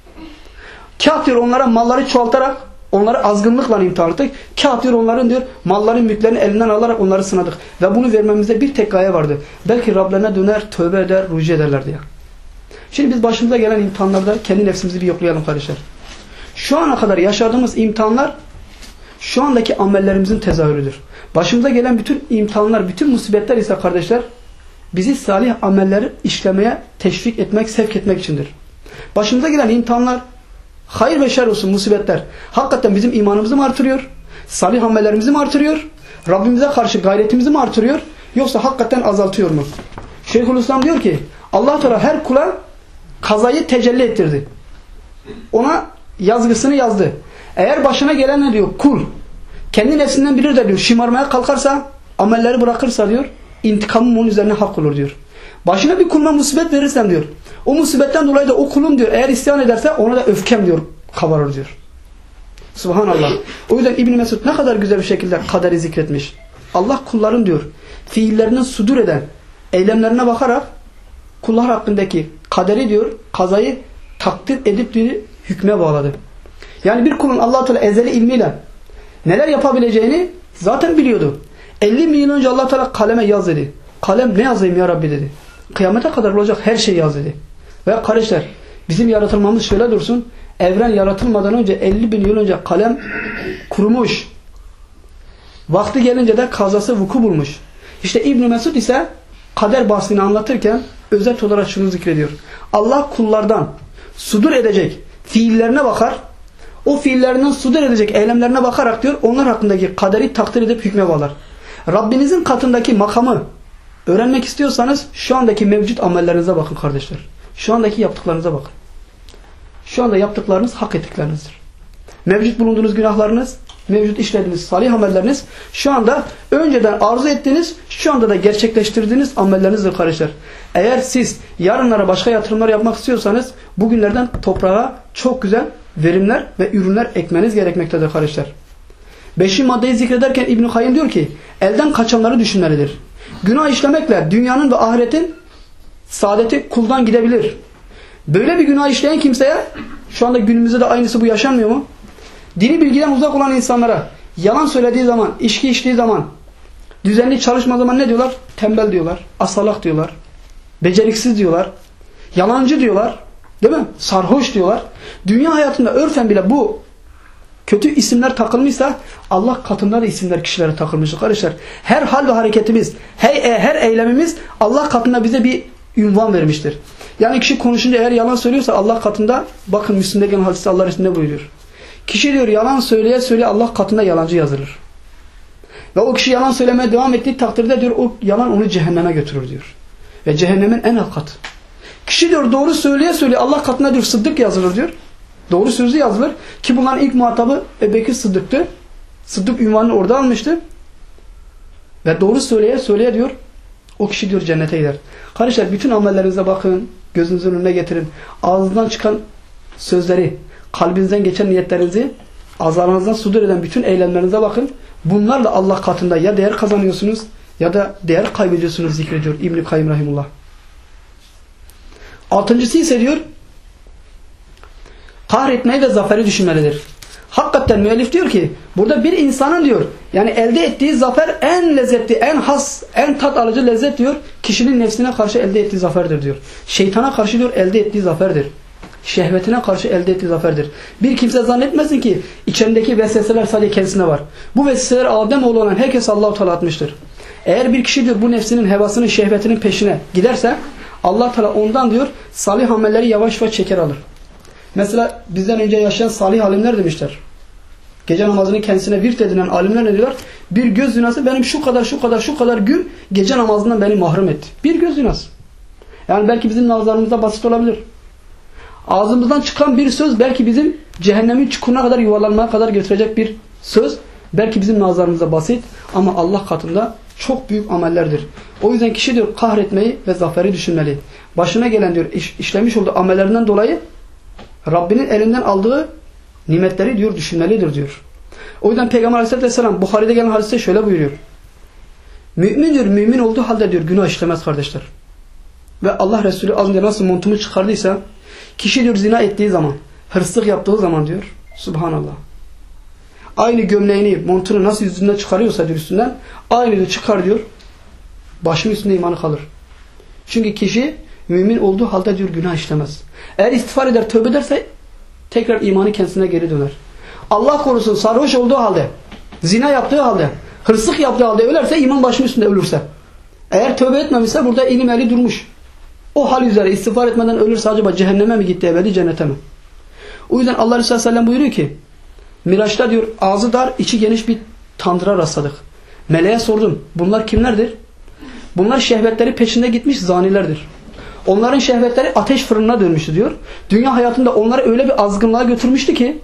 Kâh diyor onlara malları çoğaltarak onları azgınlıkla imtihan ettik. Kâh diyor onların diyor malların mülklerini elinden alarak onları sınadık. Ve bunu vermemizde bir tek gaye vardı. Belki Rablerine döner, tövbe eder, rücu ederler diye. Şimdi biz başımıza gelen imtihanlarda kendi nefsimizi bir yoklayalım kardeşler. Şu ana kadar yaşadığımız imtihanlar şu andaki amellerimizin tezahürüdür. Başımıza gelen bütün imtihanlar, bütün musibetler ise kardeşler bizi salih amelleri işlemeye teşvik etmek, sevk etmek içindir. Başımıza gelen imtihanlar hayır ve şer olsun musibetler. Hakikaten bizim imanımızı mı artırıyor? Salih amellerimizi mi artırıyor? Rabbimize karşı gayretimizi mi artırıyor? Yoksa hakikaten azaltıyor mu? Şeyhülislam diyor ki Allah Teala her kula kazayı tecelli ettirdi. Ona yazgısını yazdı. Eğer başına gelen ne diyor? Kul kendi nefsinden bilir de diyor şımarmaya kalkarsa, amelleri bırakırsa diyor intikamım onun üzerine hak olur diyor. Başına bir kuluna musibet verirsen diyor. O musibetten dolayı da o kulum diyor eğer isyan ederse ona da öfkem diyor kabarır diyor. Subhanallah. O yüzden İbn Mesud ne kadar güzel bir şekilde kaderi zikretmiş. Allah kulların diyor fiillerinden sudur eden eylemlerine bakarak kullar hakkındaki kaderi diyor kazayı takdir edip diyor hükme bağladı. Yani bir kulun Allah Teala ezeli ilmiyle neler yapabileceğini zaten biliyordu. 50 milyon önce Allah Teala kaleme yaz dedi. Kalem ne yazayım ya Rabbi dedi. Kıyamete kadar olacak her şeyi yaz dedi. Ve kardeşler bizim yaratılmamız şöyle dursun. Evren yaratılmadan önce 50 bin yıl önce kalem kurumuş. Vakti gelince de kazası vuku bulmuş. İşte İbn Mesud ise kader bahsini anlatırken özet olarak şunu zikrediyor. Allah kullardan sudur edecek fiillerine bakar. O fiillerinden sudur edecek eylemlerine bakarak diyor onlar hakkındaki kaderi takdir edip hükme bağlar. Rabbinizin katındaki makamı öğrenmek istiyorsanız şu andaki mevcut amellerinize bakın kardeşler. Şu andaki yaptıklarınıza bakın. Şu anda yaptıklarınız hak ettiklerinizdir. Mevcut bulunduğunuz günahlarınız, mevcut işlediğiniz salih amelleriniz şu anda önceden arzu ettiğiniz, şu anda da gerçekleştirdiğiniz amellerinizdir kardeşler. Eğer siz yarınlara başka yatırımlar yapmak istiyorsanız bugünlerden toprağa çok güzel verimler ve ürünler ekmeniz gerekmektedir kardeşler. 5. maddeyi zikrederken İbn Kayyim diyor ki elden kaçanları düşünmelidir. Günah işlemekle dünyanın ve ahiretin saadeti kuldan gidebilir. Böyle bir günah işleyen kimseye şu anda günümüzde de aynısı bu yaşanmıyor mu? Dini bilgiden uzak olan insanlara yalan söylediği zaman, içki içtiği zaman, düzenli çalışma zaman ne diyorlar? Tembel diyorlar, asalak diyorlar, beceriksiz diyorlar, yalancı diyorlar, değil mi? Sarhoş diyorlar. Dünya hayatında örfen bile bu kötü isimler takılmışsa Allah katında da isimler kişilere takılmıştır kardeşler. Her hal ve hareketimiz, her eylemimiz Allah katında bize bir ünvan vermiştir. Yani kişi konuşunca eğer yalan söylüyorsa Allah katında bakın Müslim'de gelen hadiste Allah Resulü buyuruyor. Kişi diyor yalan söyleye söyleye Allah katında yalancı yazılır. Ve o kişi yalan söylemeye devam ettiği takdirde diyor o yalan onu cehenneme götürür diyor. Ve cehennemin en alt katı. Kişi diyor doğru söyleye söyleye Allah katında diyor sıddık yazılır diyor. Doğru sözlü yazılır. Ki bunların ilk muhatabı Ebubekir Sıddık'tı. Sıddık ünvanını orada almıştı. Ve doğru söyleye söyleye diyor o kişi diyor cennete gider. Kardeşler bütün amellerinize bakın. Gözünüzün önüne getirin. Ağzınızdan çıkan sözleri, kalbinizden geçen niyetlerinizi, ağzınızdan sudur eden bütün eylemlerinize bakın. Bunlarla Allah katında ya değer kazanıyorsunuz ya da değer kaybediyorsunuz zikrediyor İbn Kayyim rahimullah. 6.'sı ise diyor kahretmeyi ve zaferi düşünmelidir. Hakikaten müellif diyor ki burada bir insanın diyor yani elde ettiği zafer en lezzetli, en has, en tat alıcı lezzet diyor kişinin nefsine karşı elde ettiği zaferdir diyor. Şeytana karşı diyor elde ettiği zaferdir. Şehvetine karşı elde ettiği zaferdir. Bir kimse zannetmesin ki içindeki vesveseler sadece kendisine var. Bu vesveseler Ademoğlu olan herkes Allah-u Teala atmıştır. Eğer bir kişi diyor bu nefsinin hevasının, şehvetinin peşine giderse Allah Teala ondan diyor salih amelleri yavaş yavaş çeker alır. Mesela bizden önce yaşayan salih alimler demişler. Gece namazını kendisine virt edinen alimler ne diyorlar? Bir göz zinası benim şu kadar gün gece namazından beni mahrum etti. Bir göz zinası. Yani belki bizim nazarımızda basit olabilir. Ağzımızdan çıkan bir söz belki bizim cehennemin çukuruna kadar yuvarlanmaya kadar götürecek bir söz. Belki bizim nazarımızda basit ama Allah katında çok büyük amellerdir. O yüzden kişi diyor kahretmeyi ve zaferi düşünmeli. Başına gelen diyor işlemiş olduğu amellerinden dolayı Rabbinin elinden aldığı nimetleri diyor düşünmelidir diyor. O yüzden Peygamber Aleyhisselatü Vesselam Buhari'de gelen hadiste şöyle buyuruyor. Mümin diyor mümin olduğu halde diyor günah işlemez kardeşler. Ve Allah Resulü az önce nasıl montumu çıkardıysa kişi diyor zina ettiği zaman, hırsızlık yaptığı zaman diyor subhanallah. Aynı gömleğini, montunu nasıl yüzünden çıkarıyorsa diyor üstünden aynı diyor çıkar diyor. Başının üstünde imanı kalır. Çünkü kişi mümin olduğu halde diyor günah işlemez. Eğer istiğfar eder, tövbe ederse tekrar imanı kendisine geri döner. Allah korusun sarhoş olduğu halde, zina yaptığı halde, hırsızlık yaptığı halde ölerse iman başının üstünde ölürse. Eğer tövbe etmemişse burada ilim eli durmuş. O hal üzere istiğfar etmeden ölürse acaba cehenneme mi gitti ebedi cennete mi? O yüzden Allah Resulü Aleyhisselam buyuruyor ki Miraç'ta diyor ağzı dar içi geniş bir tanrıra rastladık. Meleğe sordum bunlar kimlerdir? Bunlar şehvetleri peşinde gitmiş zanilerdir. Onların şehvetleri ateş fırınına dönmüştü diyor. Dünya hayatında onları öyle bir azgınlığa götürmüştü ki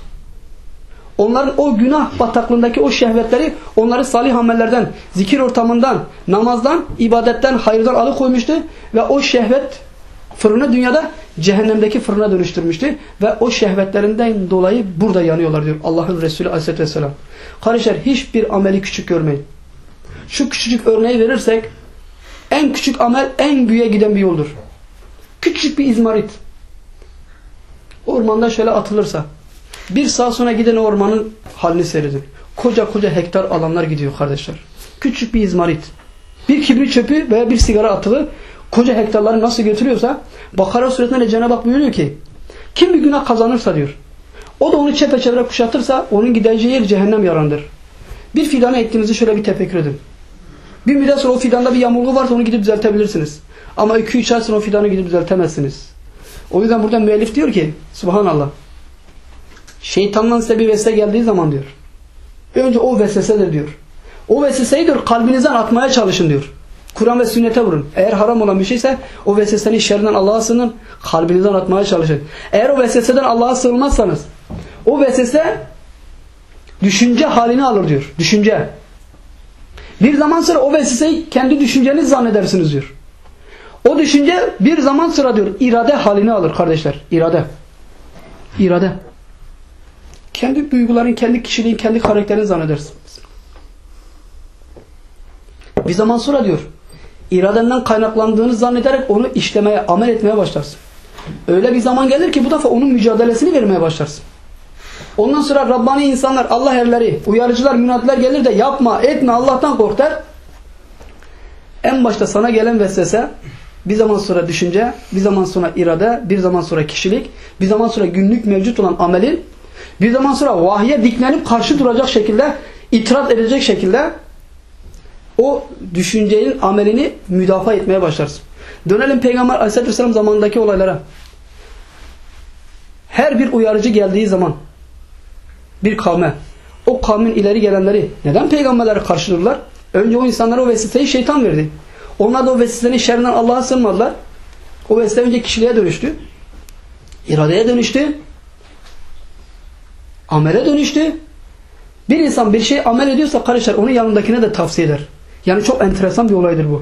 onların o günah bataklığındaki o şehvetleri onları salih amellerden, zikir ortamından, namazdan, ibadetten, hayırdan alıkoymuştu ve o şehvet fırını dünyada cehennemdeki fırına dönüştürmüştü ve o şehvetlerinden dolayı burada yanıyorlar diyor Allah'ın Resulü Aleyhisselatü Vesselam. Kardeşler hiçbir ameli küçük görmeyin. Şu küçücük örneği verirsek en küçük amel en büyüğe giden bir yoldur. Küçük bir izmarit ormanda şöyle atılırsa bir saat sonra giden ormanın halini seyredin. Koca koca hektar alanlar gidiyor kardeşler. Küçük bir izmarit. Bir kibrit çöpü veya bir sigara atığı koca hektarları nasıl götürüyorsa Bakara suresinde Cenab-ı Hak buyuruyor ki kim bir günah kazanırsa diyor o da onu çepeçevre kuşatırsa onun gideceği yer cehennem yarandır. Bir fidanı ektiğinizi şöyle bir tefekkür edin. Bir müddet sonra o fidanda bir yamulgu varsa onu gidip düzeltebilirsiniz. Ama 2-3 ay sonra o fidanı gidip düzeltemezsiniz. O yüzden burada müellif diyor ki subhanallah şeytandan size bir vesvese geldiği zaman diyor önce o vesvesedir diyor. O vesveseyi diyor kalbinizden atmaya çalışın diyor. Kur'an ve sünnete vurun. Eğer haram olan bir şeyse o vesvesenin şerrinden Allah'a sığının. Kalbinizden atmaya çalışın. Eğer o vesveseden Allah'a sığınmazsanız o vesvese düşünce halini alır diyor. Düşünce. Bir zaman sonra o vesveseyi kendi düşünceniz zannedersiniz diyor. O düşünce bir zaman sonra diyor irade halini alır kardeşler. İrade. İrade. Kendi duyguların, kendi kişiliğin, kendi karakterini zannedersiniz. Bir zaman sonra diyor iradenden kaynaklandığını zannederek onu işlemeye, amel etmeye başlarsın. Öyle bir zaman gelir ki bu defa onun mücadelesini vermeye başlarsın. Ondan sonra Rabbani insanlar, Allah erleri, uyarıcılar, münadiler gelir de yapma, etme, Allah'tan kork der. En başta sana gelen vesvese, bir zaman sonra düşünce, bir zaman sonra irade, bir zaman sonra kişilik, bir zaman sonra günlük mevcut olan amelin, bir zaman sonra vahye diklenip karşı duracak şekilde, itiraz edecek şekilde o düşüncenin amelini müdafaa etmeye başlarsın. Dönelim Peygamber Aleyhisselatü Vesselam zamanındaki olaylara. Her bir uyarıcı geldiği zaman bir kavme, o kavmin ileri gelenleri neden peygamberleri karşıladılar? Önce o insanlara o vesveseyi şeytan verdi. Onlar da o vesvesenin şerrinden Allah'a sığınmadılar. O vesvese önce kişiliğe dönüştü. İradeye dönüştü. Amele dönüştü. Bir insan bir şey amel ediyorsa kardeşler onu yanındakine de tavsiye eder. Yani çok enteresan bir olaydır bu.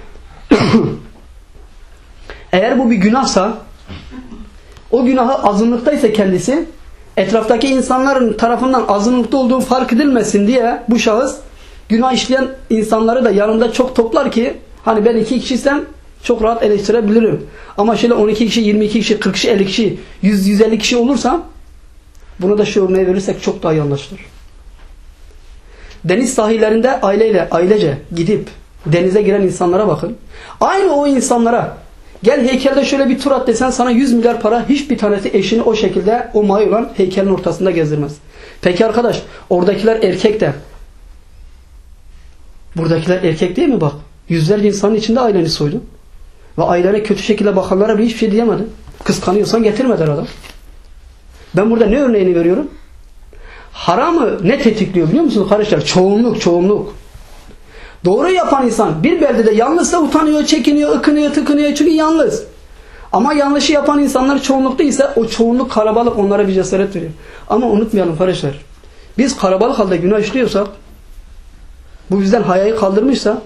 Eğer bu bir günahsa o günahı azınlıktaysa kendisi etraftaki insanların tarafından azınlıkta olduğu fark edilmesin diye bu şahıs günah işleyen insanları da yanında çok toplar ki hani ben 2 kişiysem çok rahat eleştirebilirim. Ama şöyle 12 kişi, 22 kişi, 40 kişi, 50 kişi, 100-150 kişi olursa bunu da şu örneği verirsek çok daha iyi anlaşılır. Deniz sahillerinde ailece gidip denize giren insanlara bakın. Aynı o insanlara gel heykelde şöyle bir tur at desen sana 100 milyar para hiçbir tanesi eşini o şekilde o may olan heykelin ortasında gezdirmez. Peki arkadaş oradakiler erkek de buradakiler erkek değil mi bak? Yüzlerce insanın içinde aileni soydun. Ve ailene kötü şekilde bakanlara bir hiçbir şey diyemedin. Kıskanıyorsan getirmeden adam. Ben burada ne örneğini veriyorum? haramı ne tetikliyor biliyor musunuz kardeşler? Çoğunluk. Doğru yapan insan bir beldede yalnızsa utanıyor, çekiniyor, ıkınıyor, tıkınıyor çünkü yalnız. Ama yanlışı yapan insanlar çoğunlukta ise o çoğunluk kalabalık onlara bir cesaret veriyor. Ama unutmayalım kardeşler. Biz kalabalık halde günah işliyorsak, bu bizden hayayı kaldırmışsa,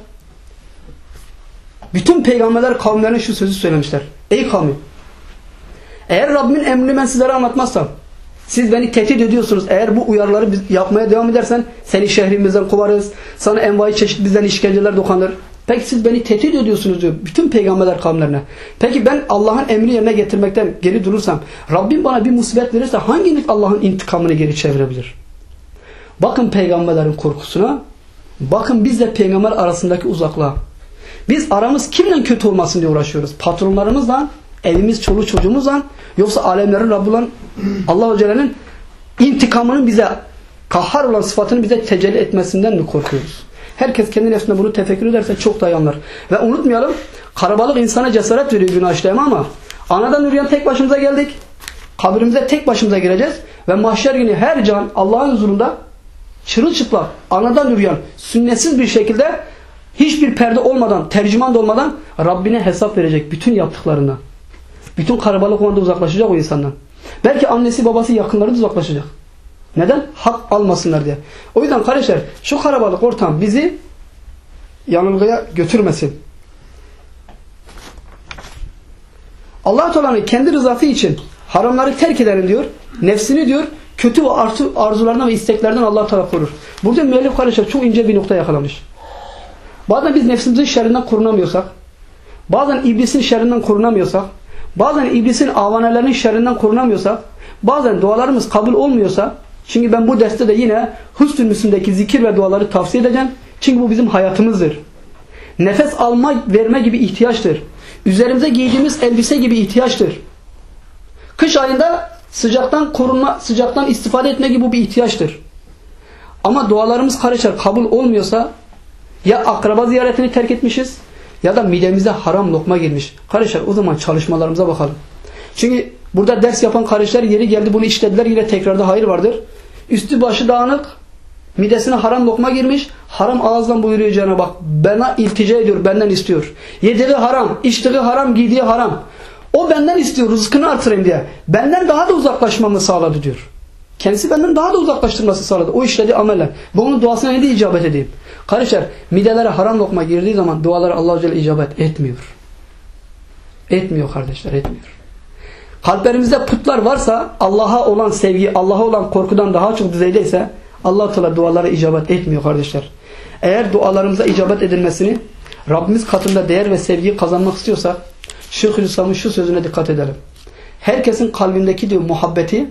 bütün peygamberler kavimlerine şu sözü söylemişler. Ey kavmim, eğer Rabbimin emrini ben sizlere anlatmazsam, siz beni tehdit ediyorsunuz. Eğer bu uyarıları yapmaya devam edersen seni şehrimizden kovarız. Sana envai çeşit bizden işkenceler dokanır. Peki siz beni tehdit ediyorsunuz diyor bütün peygamberler kavimlerine. Peki ben Allah'ın emri yerine getirmekten geri durursam, Rabbim bana bir musibet verirse hanginiz Allah'ın intikamını geri çevirebilir? Bakın peygamberlerin korkusuna, bakın bizle peygamber arasındaki uzaklığa. Biz aramız kimle kötü olmasın diye uğraşıyoruz. Patronlarımızla, evimiz, çoluk çocuğumuzla, yoksa alemlerin Rabbi olan Allah-u Celle'nin intikamının bize, kahhar olan sıfatını bize tecelli etmesinden mi korkuyoruz? Herkes kendi nefsinde bunu tefekkür ederse çok daha iyi anlar. Ve unutmayalım, kalabalık insana cesaret veriyor günah işleme ama anadan yürüyen tek başımıza geldik. Kabrimize tek başımıza gireceğiz. Ve mahşer günü her can Allah'ın huzurunda çırılçıplak, anadan yürüyen, sünnetsiz bir şekilde hiçbir perde olmadan, tercüman da olmadan Rabbine hesap verecek bütün yaptıklarından. Bütün kalabalık o anda uzaklaşacak o insandan. Belki annesi babası yakınları da uzaklaşacak. Neden? Hak almasınlar diye. O yüzden kardeşler şu kalabalık ortam bizi yanılgıya götürmesin. Allah Teala'nın kendi rızası için haramları terk edenin diyor, nefsini diyor, kötü ve arzularından ve isteklerden Allah Teala korur. Burada müellif kardeşler çok ince bir nokta yakalamış. Bazen biz nefsimizin şerrinden korunamıyorsak, bazen iblisin şerrinden korunamıyorsak, bazen iblisin avanelerinin şerrinden korunamıyorsak, bazen dualarımız kabul olmuyorsa, çünkü ben bu derste de yine Husn-ı Müslim'deki zikir ve duaları tavsiye edeceğim. Çünkü bu bizim hayatımızdır. Nefes alma, verme gibi ihtiyaçtır. Üzerimize giydiğimiz elbise gibi ihtiyaçtır. Kış ayında sıcaktan korunma, sıcaktan istifade etme gibi bu bir ihtiyaçtır. Ama dualarımız kardeşler kabul olmuyorsa, ya akraba ziyaretini terk etmişiz, ya da midemize haram lokma girmiş. Kardeşler o zaman çalışmalarımıza bakalım. Çünkü burada ders yapan kardeşler yeri geldi bunu işlediler, yine tekrarda hayır vardır. Üstü başı dağınık, midesine haram lokma girmiş, haram ağızdan buyuruyor Cenab-ı Hak. Bana iltica ediyor, benden istiyor. Yediği haram, içtiği haram, giydiği haram. O benden istiyor, rızkını artırayım diye. Benden daha da uzaklaşmamı sağladı diyor. Kendisi benden daha da uzaklaştırması sağladı. O işlediği ameller. Bunun duasına ne diye icabet edeyim? Kardeşler, midelere haram lokma girdiği zaman dualara Allah-u Celle icabet etmiyor. Etmiyor kardeşler, etmiyor. Kalplerimizde putlar varsa, Allah'a olan sevgi, Allah'a olan korkudan daha çok düzeydeyse, Allah-u Teala dualara icabet etmiyor kardeşler. Eğer dualarımıza icabet edilmesini, Rabbimiz katında değer ve sevgiyi kazanmak istiyorsak, Şeyhülislam'ın şu sözüne dikkat edelim. Herkesin kalbindeki diyor muhabbeti,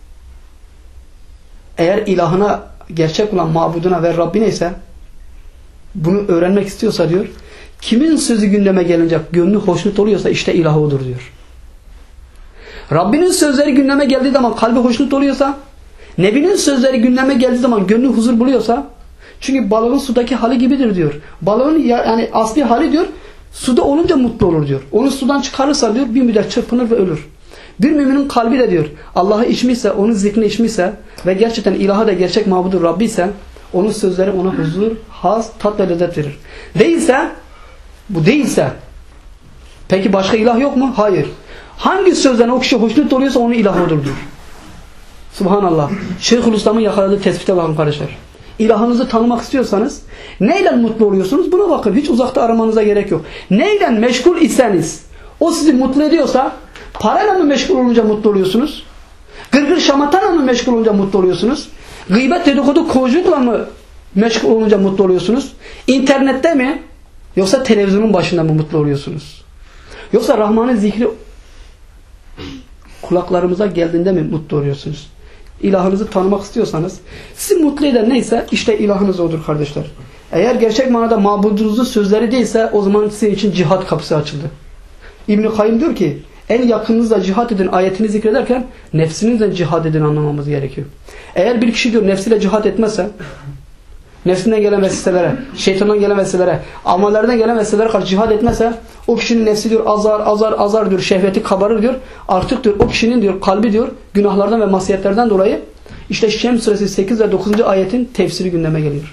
eğer ilahına, gerçek olan mabuduna ve Rabbine ise, bunu öğrenmek istiyorsa diyor, kimin sözü gündeme gelince gönlü hoşnut oluyorsa işte ilah odur diyor. Rabbinin sözleri gündeme geldiği zaman kalbi hoşnut oluyorsa, Nebi'nin sözleri gündeme geldiği zaman gönlü huzur buluyorsa, çünkü balığın sudaki hali gibidir diyor. Balığın yani asli hali diyor, suda olunca mutlu olur diyor. Onu sudan çıkarırsa diyor bir müddet çırpınır ve ölür. Bir müminin kalbi de diyor Allah'ı içmişse, onun zikrini içmişse ve gerçekten ilaha da gerçek mabudur Rabbi ise, onun sözleri ona huzur, haz, tat ve lezzet verir. Değilse, bu değilse, peki başka ilah yok mu? Hayır. Hangi sözden o kişi hoşnut oluyorsa onun ilahı odur diyor. Subhanallah. Şeyhülislam'ın yakaladığı tespite bakın kardeşler. İlahınızı tanımak istiyorsanız neyle mutlu oluyorsunuz? Buna bakın. Hiç uzakta aramanıza gerek yok. Neyle meşgul iseniz, o sizi mutlu ediyorsa, parayla mı meşgul olunca mutlu oluyorsunuz? Gırgır şamatana mı meşgul olunca mutlu oluyorsunuz? Gıybet, dedikodu, kovuculukla mı meşgul olunca mutlu oluyorsunuz? İnternette mi? Yoksa televizyonun başında mı mutlu oluyorsunuz? Yoksa Rahman'ın zikri kulaklarımıza geldiğinde mi mutlu oluyorsunuz? İlahınızı tanımak istiyorsanız, sizi mutlu eden neyse işte ilahınız odur kardeşler. Eğer gerçek manada mabudunuzun sözleri değilse o zaman sizin için cihat kapısı açıldı. İbn-i Kayyım diyor ki, en yakınınızla cihat edin ayetini zikrederken nefsinizle cihat edin anlamamız gerekiyor. Eğer bir kişi diyor nefsiyle cihat etmezse, nefsinden gelen vesveselere, şeytandan gelen vesveselere, amellerden gelen vesveselere karşı cihat etmezse, o kişinin nefsi diyor azar diyor, şehveti kabarır diyor. Artık diyor o kişinin diyor kalbi diyor günahlardan ve masiyetlerden dolayı İşte Şems suresi 8 ve 9. ayetin tefsiri gündeme geliyor.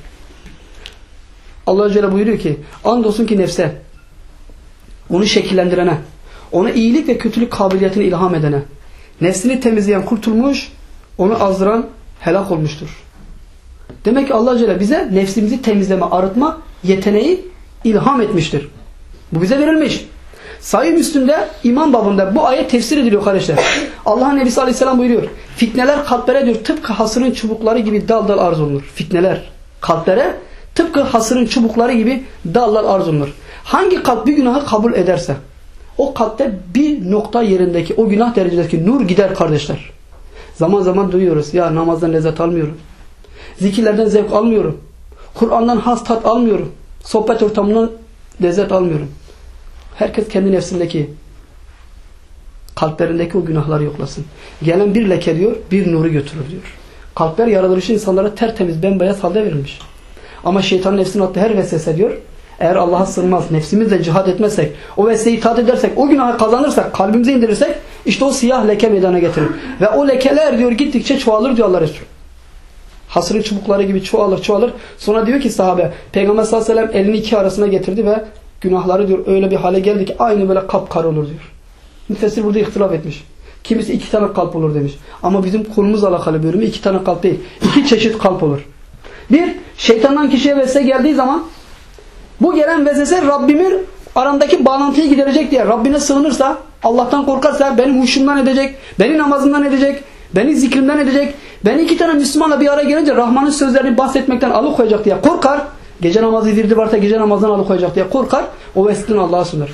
Allah Celle buyuruyor ki andolsun ki nefse, onu şekillendirene, ona iyilik ve kötülük kabiliyetini ilham edene, nefsini temizleyen kurtulmuş, onu azdıran helak olmuştur. Demek ki Allah Celle bize nefsimizi temizleme, arıtma yeteneği ilham etmiştir. Bu bize verilmiş. Sahih Müslim'de iman babında bu ayet tefsir ediliyor kardeşler. Allah'ın Nebisi Aleyhisselam buyuruyor. Fitneler kalplere diyor tıpkı hasırın çubukları gibi dal dal arz olunur. Fitneler kalplere tıpkı hasırın çubukları gibi dal dal arz olunur. Hangi kalp bir günahı kabul ederse o kalpte bir nokta yerindeki o günah derecesindeki nur gider kardeşler. Zaman zaman duyuyoruz. Ya namazdan lezzet almıyorum. Zikirlerden zevk almıyorum. Kur'an'dan haz tat almıyorum. Sohbet ortamından lezzet almıyorum. Herkes kendi nefsindeki, kalplerindeki o günahları yoklasın. Gelen bir leke diyor, bir nuru götürür diyor. Kalpler yaratılışı insanlara tertemiz, bembeyaz halde verilmiş. Ama şeytanın nefsine attığı her vesvese diyor, eğer Allah'a sığınmaz, nefsimizle cihad etmezsek, o vesveseyi itaat edersek, o günahı kazanırsak, kalbimize indirirsek, işte o siyah leke meydana getirir. Ve o lekeler diyor gittikçe çoğalır diyor Allah Resulü. Hasırın çubukları gibi çoğalır çoğalır. Sonra diyor ki sahabe, Peygamber sallallahu aleyhi ve sellem elini iki arasına getirdi ve günahları diyor öyle bir hale geldi ki aynı böyle kapkara olur diyor. Müfessir burada ihtilaf etmiş. Kimisi 2 tane kalp olur demiş. Ama bizim konumuzla alakalı bölümü 2 tane kalp değil. 2 çeşit kalp olur. Bir, şeytandan kişiye vesvese geldiği zaman bu gelen vesvese Rabbimin aramdaki bağlantıyı giderecek diye Rabbine sığınırsa, Allah'tan korkarsa beni huşumdan edecek, beni namazından edecek, beni zikrimden edecek, beni 2 tane Müslümanla bir araya gelince Rahman'ın sözlerini bahsetmekten alıkoyacak diye korkar. Gece namazı virdi varsa gece namazdan alıkoyacak diye korkar. O vesvesenin Allah'a sığınır.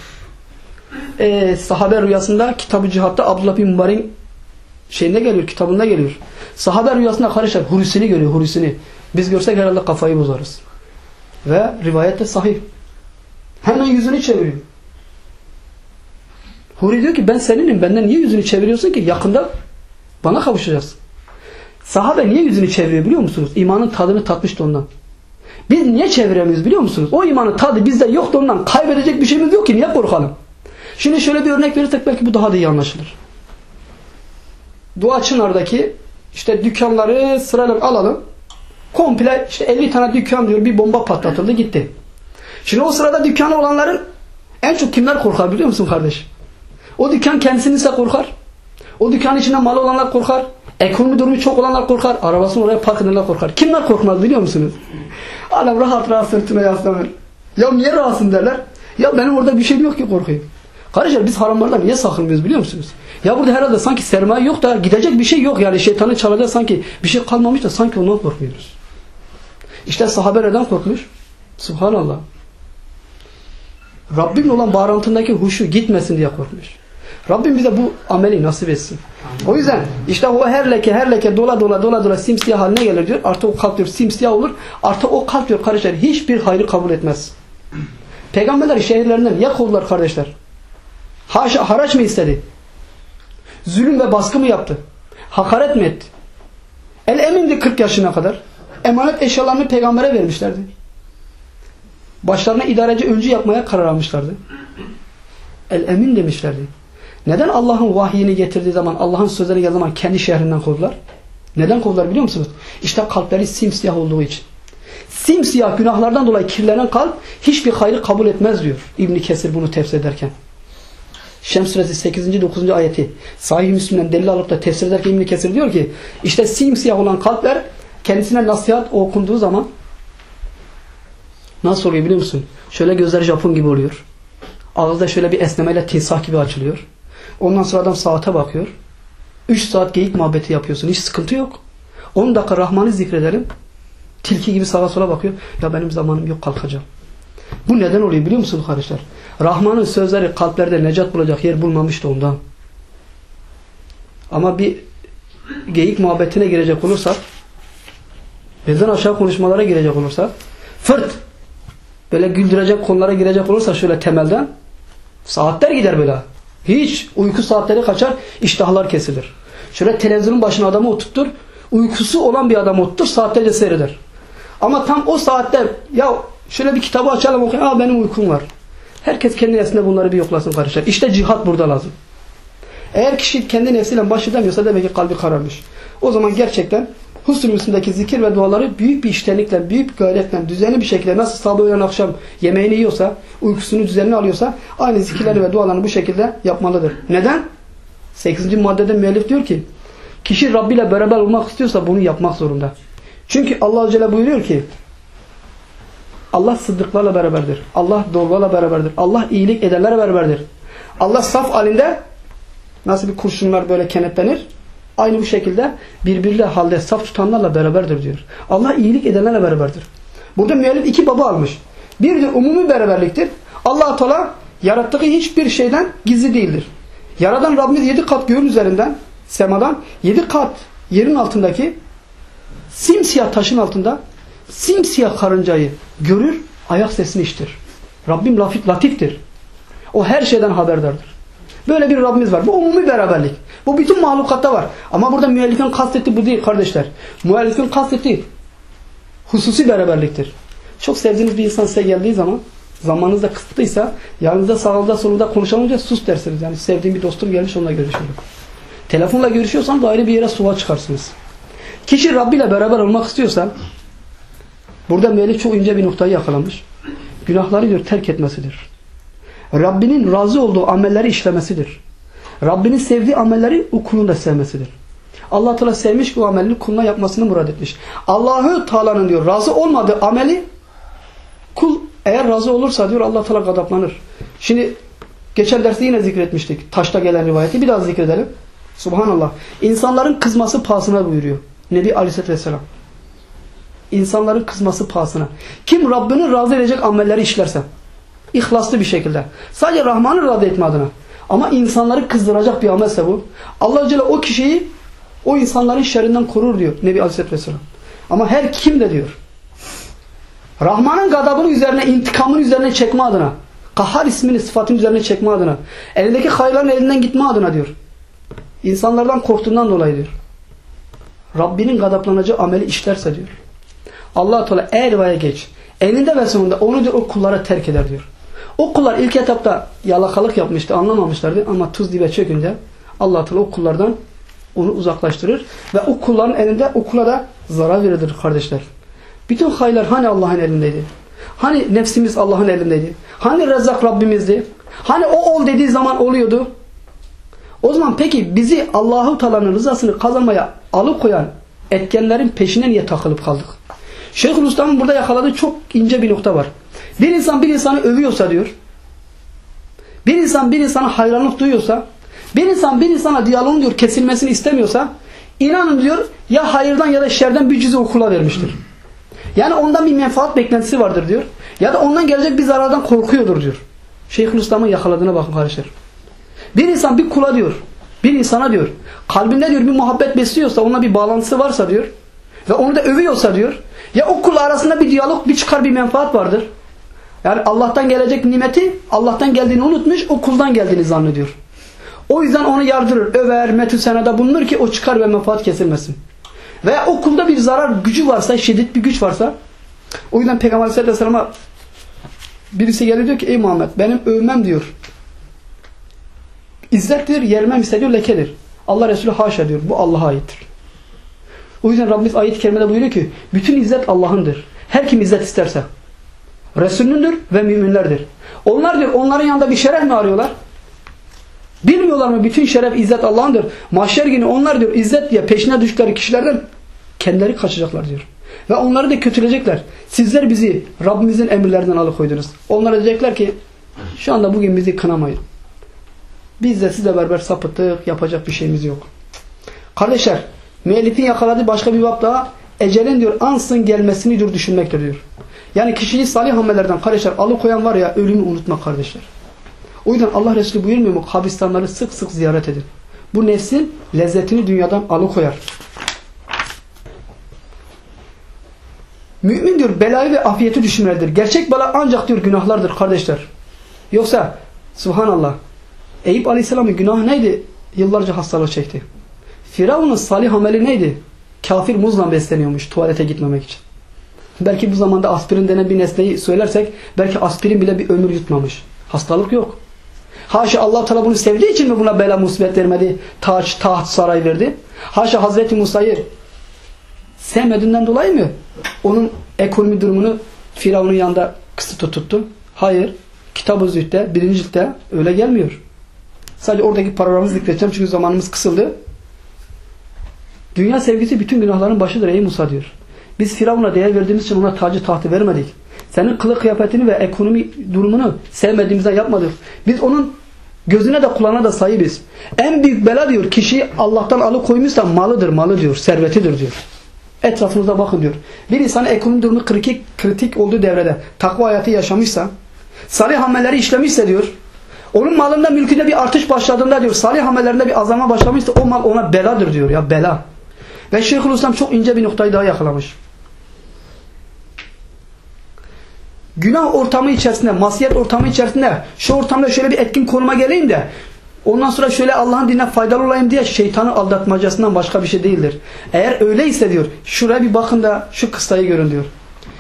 Sahabe rüyasında Kitab-ı Cihat'ta Abdullah bin Mübarek'in şeyinde geliyor, kitabında geliyor. Sahabe rüyasında kardeşler Hurisini görüyor, Hurisini. Biz görsek herhalde kafayı bozarız. Ve rivayette sahih. Hemen yüzünü çeviriyor. Huri diyor ki ben seninim, benden niye yüzünü çeviriyorsun ki? Yakında bana kavuşacaksın. Sahabe niye yüzünü çeviriyor biliyor musunuz? İmanın tadını tatmıştı ondan. Biz niye çeviremiyoruz biliyor musunuz? O imanın tadı bizde yoktu ondan. Kaybedecek bir şeyimiz yok ki niye korkalım? Şimdi şöyle bir örnek verirsek belki bu daha da iyi anlaşılır. Dua Çınar'daki işte dükkanları sırayla alalım. Komple işte 50 tane dükkan diyor bir bomba patlatıldı gitti. Şimdi o sırada dükkanı olanların en çok kimler korkar biliyor musun kardeş? O dükkan kendisini ise korkar. O dükkanın içinde malı olanlar korkar. Ekonomi durumu çok olanlar korkar. Arabasını oraya park edenler korkar. Kimler korkmaz biliyor musunuz? Adam rahat rahat sırtına yaslanır. Ya niye rahatsın derler. Ya benim orada bir şeyim yok ki korkayım. Kardeşler biz haramlardan niye sakınmıyoruz biliyor musunuz? Ya burada herhalde sanki sermaye yok da gidecek bir şey yok. Yani şeytanın çalacak sanki bir şey kalmamış da sanki ondan korkmuyoruz. İşte sahabe neden korkmuş? Subhanallah. Rabbimle olan bağrantındaki huşu gitmesin diye korkmuş. Rabbim bize bu ameli nasip etsin. O yüzden işte o her leke dola simsiyah haline gelir diyor. Artık o kalp diyor simsiyah olur. Artık o kalp diyor kardeşler hiçbir hayrı kabul etmez. Peygamberler şehirlerinden ya kovdular kardeşler. Haraç mı istedi? Zulüm ve baskı mı yaptı? Hakaret mi etti? El-Emin'di 40 yaşına kadar. Emanet eşyalarını peygambere vermişlerdi. Başlarına idareci öncü yapmaya karar almışlardı. El-Emin demişlerdi. Neden Allah'ın vahyini getirdiği zaman, Allah'ın sözleri geldiği zaman kendi şehrinden kovdular? Neden kovdular biliyor musunuz? İşte kalpleri simsiyah olduğu için. Simsiyah günahlardan dolayı kirlenen kalp hiçbir hayrı kabul etmez diyor İbn Kesir bunu tefsir ederken. Şems suresi 8. 9. ayeti Sahih Müslim'den delil alıp da tefsir ederken İbn Kesir diyor ki işte simsiyah olan kalpler kendisine nasihat okunduğu zaman nasıl oluyor biliyor musun? Şöyle gözler Japon gibi oluyor. Ağızda şöyle bir esnemeyle timsah gibi açılıyor. Ondan sonra adam saate bakıyor. 3 saat geyik muhabbeti yapıyorsun. Hiç sıkıntı yok. 10 dakika Rahman'ı zikredelim. Tilki gibi sağa sola bakıyor. Ya benim zamanım yok kalkacağım. Bu neden oluyor biliyor musunuz kardeşler? Rahman'ın sözleri kalplerde necat bulacak yer bulmamıştı ondan. Ama bir geyik muhabbetine girecek olursak, belden aşağı konuşmalara girecek olursak, fırt böyle güldürecek konulara girecek olursa şöyle temelden saatler gider böyle. Hiç uyku saatleri kaçar, iştahlar kesilir. Şöyle televizyonun başına adamı oturtur, uykusu olan bir adamı oturtur, saatlerce seyreder. Ama tam o saatler ya şöyle bir kitabı açalım okuyalım, benim uykum var. Herkes kendi nefsinde bunları bir yoklasın kardeşler. İşte cihat burada lazım. Eğer kişi kendi nefsiyle baş edemiyorsa demek ki kalbi kararmış. O zaman gerçekten Husn-ı Müslim'deki zikir ve duaları büyük bir iştenlikle, büyük bir gayretle, düzenli bir şekilde nasıl sabah öğlen akşam yemeğini yiyorsa, uykusunu düzenli alıyorsa aynı zikirleri ve dualarını bu şekilde yapmalıdır. Neden? 8. maddede müellif diyor ki kişi Rabbi ile beraber olmak istiyorsa bunu yapmak zorunda. Çünkü Allah Azze ve Celle buyuruyor ki Allah sıddıklarla beraberdir. Allah doğrularla beraberdir. Allah iyilik edenlerle beraberdir. Allah saf halinde nasıl bir kurşunlar böyle kenetlenir? Aynı bu şekilde birbiriyle halde saf tutanlarla beraberdir diyor. Allah iyilik edenlerle beraberdir. Burada müellif iki baba almış. Bir de umumi beraberliktir. Allah Teala yarattığı hiçbir şeyden gizli değildir. Yaradan Rabbimiz 7 kat göğün üzerinden, semadan 7 kat yerin altındaki simsiyah taşın altında simsiyah karıncayı görür, ayak sesini işitir. Rabbim latiftir. O her şeyden haberdardır. Böyle bir Rabbimiz var. Bu umumi beraberlik. Bu bütün mahlukatta var. Ama burada müellifin kastettiği bu değil kardeşler. Müellifin kastettiği hususi beraberliktir. Çok sevdiğiniz bir insan size geldiği zaman, zamanınız da kısıtlıysa, yanınızda sağında solunda konuşamayınca sus dersiniz. Yani sevdiğim bir dostum gelmiş, onunla görüşüyorum. Telefonla görüşüyorsan da ayrı bir yere suva çıkarsınız. Kişi Rabbi ile beraber olmak istiyorsa, burada müellif çok ince bir noktayı yakalamış. Günahları diyor terk etmesidir. Rabbinin razı olduğu amelleri işlemesidir. Rabbinin sevdiği amelleri o kulun da sevmesidir. Allah Teala sevmiş ki o amelini kuluna yapmasını murad etmiş. Allah'ı Teala'nın diyor razı olmadığı ameli kul eğer razı olursa diyor Allah Teala gadaplanır. Şimdi geçen derste yine zikretmiştik. Taşta gelen rivayeti bir daha zikredelim. Subhanallah. İnsanların kızması pahasına buyuruyor Nebi Aleyhisselatü Vesselam. İnsanların kızması pahasına. Kim Rabbini razı edecek amelleri işlerse, İhlaslı bir şekilde, sadece Rahman'ı razı etme adına, ama insanları kızdıracak bir amelse bu, Allah Celle o kişiyi o insanların şerrinden korur diyor Nebi Aleyhisselatü Vesselam. Ama her kim de diyor Rahman'ın gadabını üzerine, intikamını üzerine çekme adına, Kahhar ismini sıfatın üzerine çekme adına, elindeki hayırların elinden gitme adına diyor, insanlardan korktuğundan dolayı diyor, Rabbinin gadaplanacağı ameli işlerse diyor, Allah-u Teala eğer vaya geç elinde ve sonunda onu diyor o kullara terk eder diyor. O kullar ilk etapta yalakalık yapmıştı, anlamamışlardı ama tuz dibe çökünce Allah Teala o kullardan onu uzaklaştırır ve o kulların elinde o kula da zarar verir kardeşler. Bütün hayırlar hani Allah'ın elindeydi? Hani nefsimiz Allah'ın elindeydi? Hani Rezzak Rabbimizdi? Hani o ol dediği zaman oluyordu? O zaman peki bizi Allahu Teala'nın rızasını kazanmaya alıkoyan etkenlerin peşine niye takılıp kaldık? Şeyhülislam'ın burada yakaladığı çok ince bir nokta var. Bir insan bir insanı övüyorsa diyor, bir insan bir insana hayranlık duyuyorsa, bir insan bir insana diyaloğun diyor kesilmesini istemiyorsa, inanın diyor ya hayırdan ya da şerden bir cüzü okula vermiştir. Yani ondan bir menfaat beklentisi vardır diyor. Ya da ondan gelecek bir zarardan korkuyordur diyor. Şeyhülislam'ın yakaladığına bakın kardeşler. Bir insan bir kula diyor, bir insana diyor, kalbinde diyor bir muhabbet besliyorsa, onunla bir bağlantısı varsa diyor ve onu da övüyorsa diyor, ya o kulla arasında bir diyalog, bir çıkar, bir menfaat vardır. Yani Allah'tan gelecek nimeti, Allah'tan geldiğini unutmuş, o kuldan geldiğini zannediyor. O yüzden onu yardırır, över, metü senada bulunur ki o çıkar ve menfaat kesilmesin. Veya o kulda bir zarar gücü varsa, şiddet bir güç varsa, o yüzden Peygamber Aleyhisselam'a birisi gelir diyor ki ey Muhammed benim övmem diyor İzzettir, yermem ise diyor lekedir. Allah Resulü haşa diyor. Bu Allah'a aittir. O yüzden Rabbimiz ayet-i kerimede buyuruyor ki bütün izzet Allah'ındır. Her kim izzet isterse. Resulündür ve müminlerdir. Onlar diyor onların yanında bir şeref mi arıyorlar? Bilmiyorlar mı bütün şeref izzet Allah'ındır. Mahşer günü onlar diyor izzet diye peşine düştükleri kişilerden kendileri kaçacaklar diyor. Ve onları da kötüleyecekler. Sizler bizi Rabbimizin emirlerinden alıkoydunuz. Onlara diyecekler ki şu anda bugün bizi kınamayın. Biz de sizle beraber sapıttık. Yapacak bir şeyimiz yok. Kardeşler, müellifin yakaladığı başka bir bab daha ecelin diyor ansın gelmesini diyor düşünmektir diyor. Yani kişiliği salih amellerden kardeşler alıkoyan var ya ölümü unutma kardeşler. O yüzden Allah Resulü buyurmuyor mu? Kabristanları sık sık ziyaret edin. Bu nefsin lezzetini dünyadan alıkoyar. Mümin diyor belayı ve afiyeti düşünmelidir. Gerçek bela ancak diyor günahlardır kardeşler. Yoksa subhanallah Eyüp Aleyhisselam'ın günahı neydi? Yıllarca hastalık çekti. Firavun'un salih ameli neydi? Kafir muzla besleniyormuş tuvalete gitmemek için. Belki bu zamanda aspirin denen bir nesneyi söylersek belki aspirin bile bir ömür yutmamış. Hastalık yok. Haşa Allah Teala bunu sevdiği için mi buna bela musibet vermedi? Taç, taht, saray verdi. Haşa Hazreti Musa'yı Sevmediğinden dolayı mı onun ekonomi durumunu Firavun'un yanında kısıtlı tuttu? Hayır. Kitab-ı Zühd'de 1. ciltte öyle gelmiyor. Sadece oradaki paragrafımızı zikredeceğim çünkü zamanımız kısıldı. Dünya sevgisi bütün günahların başıdır ey Musa diyor. Biz Firavun'a değer verdiğimiz için ona tacı tahtı vermedik. Senin kılık kıyafetini ve ekonomi durumunu sevmediğimizden yapmadık. Biz onun gözüne de kulağına da sahibiz. En büyük bela diyor kişiyi Allah'tan alıkoymuşsa malı diyor, servetidir diyor. Etrafınıza bakın diyor. Bir insanın ekonomi durumu kritik olduğu devrede takva hayatı yaşamışsa, salih amelleri işlemişse diyor, onun malında mülkünde bir artış başladığında diyor, salih amellerinde bir azalma başlamışsa o mal ona beladır diyor ya, bela. Ve Şeyhülislam çok ince bir noktayı daha yakalamış. Günah ortamı içerisinde, masiyet ortamı içerisinde, şu ortamda şöyle bir etkin konuma geleyim de ondan sonra şöyle Allah'ın dinine faydalı olayım diye şeytanı aldatmacasından başka bir şey değildir. Eğer öyleyse diyor, şuraya bir bakın da şu kıssayı görün diyor.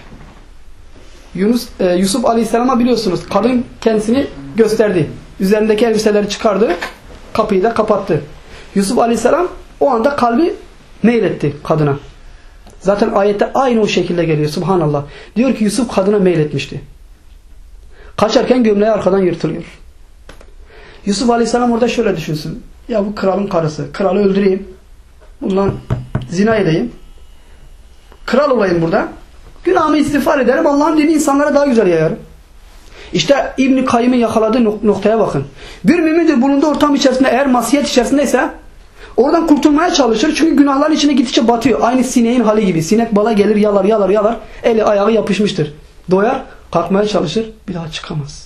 Yusuf Aleyhisselam'a biliyorsunuz kadın kendisini gösterdi. Üzerindeki elbiseleri çıkardı, kapıyı da kapattı. Yusuf Aleyhisselam o anda kalbi meyletti kadına. Zaten ayette aynı o şekilde geliyor. Subhanallah. Diyor ki Yusuf kadına meyletmişti. Kaçarken gömleği arkadan yırtılıyor. Yusuf Aleyhisselam orada şöyle düşünsün. Ya bu kralın karısı. Kralı öldüreyim. Bundan zina edeyim. Kral olayım burada. Günahımı istiğfar ederim. Allah'ın dini insanlara daha güzel yayarım. İşte İbn-i Kayyım'ın yakaladığı noktaya bakın. Bir mümindir bulunduğu ortam içerisinde eğer masiyet içerisindeyse oradan kurtulmaya çalışır. Çünkü günahların içine gittikçe batıyor. Aynı sineğin hali gibi. Sinek bala gelir yalar. Eli ayağı yapışmıştır. Doyar, kalkmaya çalışır. Bir daha çıkamaz.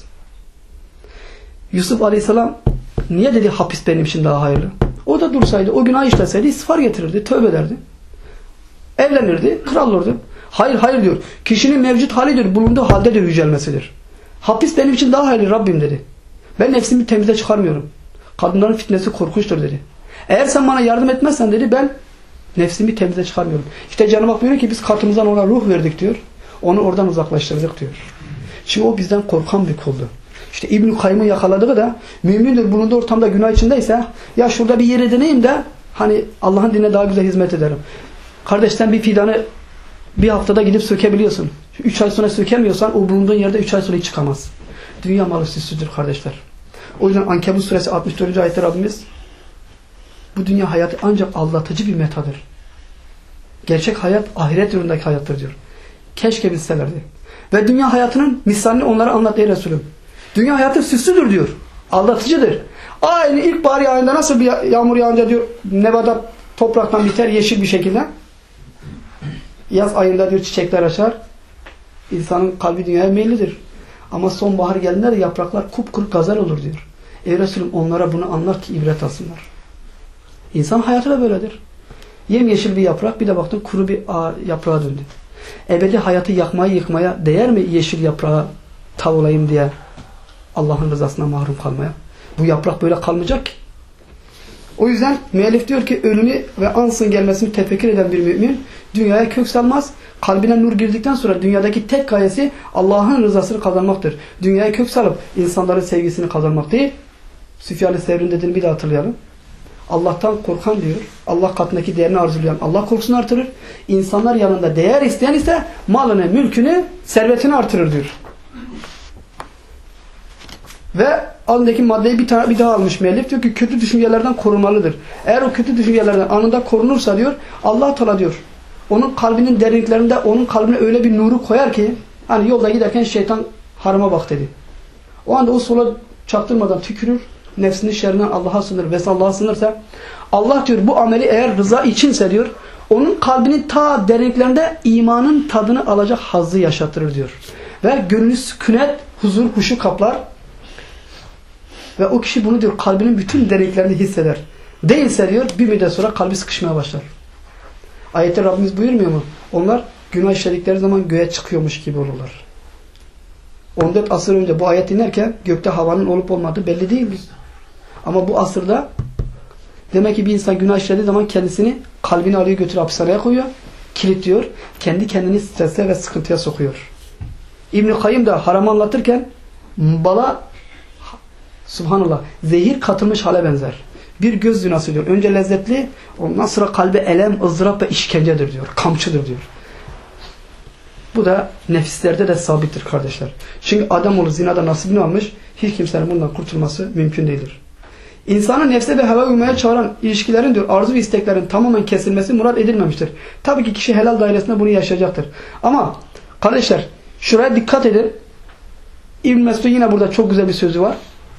Yusuf Aleyhisselam niye dedi hapis benim için daha hayırlı? O da dursaydı, o günah işleseydi istiğfar getirirdi, tövbe ederdi. Evlenirdi, kral olurdu. Hayır diyor. Kişinin mevcut halidir, bulunduğu halde de yücelmesidir. Hapis benim için daha hayırlı Rabbim dedi. Ben nefsimi temize çıkarmıyorum. Kadınların fitnesi korkunçtur dedi. Eğer sen bana yardım etmezsen dedi ben nefsimi temize çıkarmıyorum. İşte Cenab-ı Hak buyuruyor ki biz katımızdan ona ruh verdik diyor. Onu oradan uzaklaştırdık diyor. Şimdi o bizden korkan bir kuldu. İşte İbn-i Kayyım'ın yakaladığı da mümindir bulunduğu ortamda günah içindeyse ya şurada bir yer edineyim de hani Allah'ın dinine daha güzel hizmet ederim. Kardeş sen bir fidanı bir haftada gidip sökebiliyorsun. 3 ay sonra sökemiyorsan o bulunduğun yerde 3 ay sonra hiç çıkamaz. Dünya malı süslüdür kardeşler. O yüzden Ankebut suresi 64. ayette Rabbimiz bu dünya hayatı ancak aldatıcı bir metadır. Gerçek hayat ahiret yolundaki hayattır diyor. Keşke bilselerdi. Ve dünya hayatının misalini onlara anlat ey Resulüm. Dünya hayatı süslüdür diyor. Aldatıcıdır. Aynı ilkbahar yağında nasıl bir yağmur yağınca diyor nebadat topraktan biter yeşil bir şekilde. Yaz ayında diyor çiçekler açar. İnsanın kalbi dünyaya meyillidir. Ama sonbahar geldiğinde de yapraklar kupkuru gazel olur diyor. Ey Resulüm onlara bunu anlat ki ibret alsınlar. İnsan hayatı da böyledir. Yemyeşil bir yaprak bir de baktın kuru bir yaprağa döndü. Ebedi hayatı yakmaya yıkmaya değer mi yeşil yaprağa tav olayım diye Allah'ın rızasına mahrum kalmaya? Bu yaprak böyle kalmayacak ki. O yüzden müellif diyor ki ölümü ve ansın gelmesini tefekkür eden bir mümin dünyaya kök salmaz. Kalbine nur girdikten sonra dünyadaki tek gayesi Allah'ın rızasını kazanmaktır. Dünyaya kök salıp insanların sevgisini kazanmak değil. Süfyan-ı Sevri'nin dediğini bir daha hatırlayalım. Allah'tan korkan diyor. Allah katındaki değerini arzulayan Allah korkusunu artırır. İnsanlar yanında değer isteyen ise malını, mülkünü, servetini artırır diyor. Ve alındaki maddeyi bir daha almış müellif. Diyor ki kötü düşüncelerden korunmalıdır. Eğer o kötü düşüncelerden anında korunursa diyor Allah Teala diyor onun kalbinin derinliklerinde onun kalbine öyle bir nuru koyar ki hani yolda giderken şeytan harama bak dedi. O anda o sola çaktırmadan tükürür. Nefsinin şerrinden Allah'a sığınır ve Allah'a sığınırsa Allah diyor bu ameli eğer rıza içinse diyor onun kalbinin ta derinliklerinde imanın tadını alacak hazzı yaşatırır diyor. Ve gönlü sükunet, huzur, huşu kaplar. Ve o kişi bunu diyor kalbinin bütün derinliklerini hisseder. Değilse diyor bir müddet sonra kalbi sıkışmaya başlar. Ayette Rabbimiz buyurmuyor mu? Onlar günah işledikleri zaman göğe çıkıyormuş gibi olurlar. 14 asır önce bu ayet dinlerken gökte havanın olup olmadığı belli değildir. Ama bu asırda demek ki bir insan günah işlediği zaman kendisini kalbini alıyor götürüp hapishaneye koyuyor. Kilitliyor. Kendi kendini strese ve sıkıntıya sokuyor. İbn-i Kayyım da haramı anlatırken bala subhanallah zehir katılmış hale benzer. bir göz zинası diyor. Önce lezzetli, ondan sonra kalbe elem, ızdırap ve işkencedir diyor. Kamçıdır diyor. Bu da nefislerde de sabittir kardeşler. Çünkü Adamoğlu zinada nasibini almış, hiç kimsenin bundan kurtulması mümkün değildir. İnsanın nefse ve heva uymaya çağıran ilişkilerin diyor, arzu ve isteklerin tamamen kesilmesi murad edilmemiştir. Tabii ki kişi helal dairesinde bunu yaşayacaktır. Ama kardeşler şuraya dikkat edin. İbn Mesud yine burada çok güzel bir sözü var.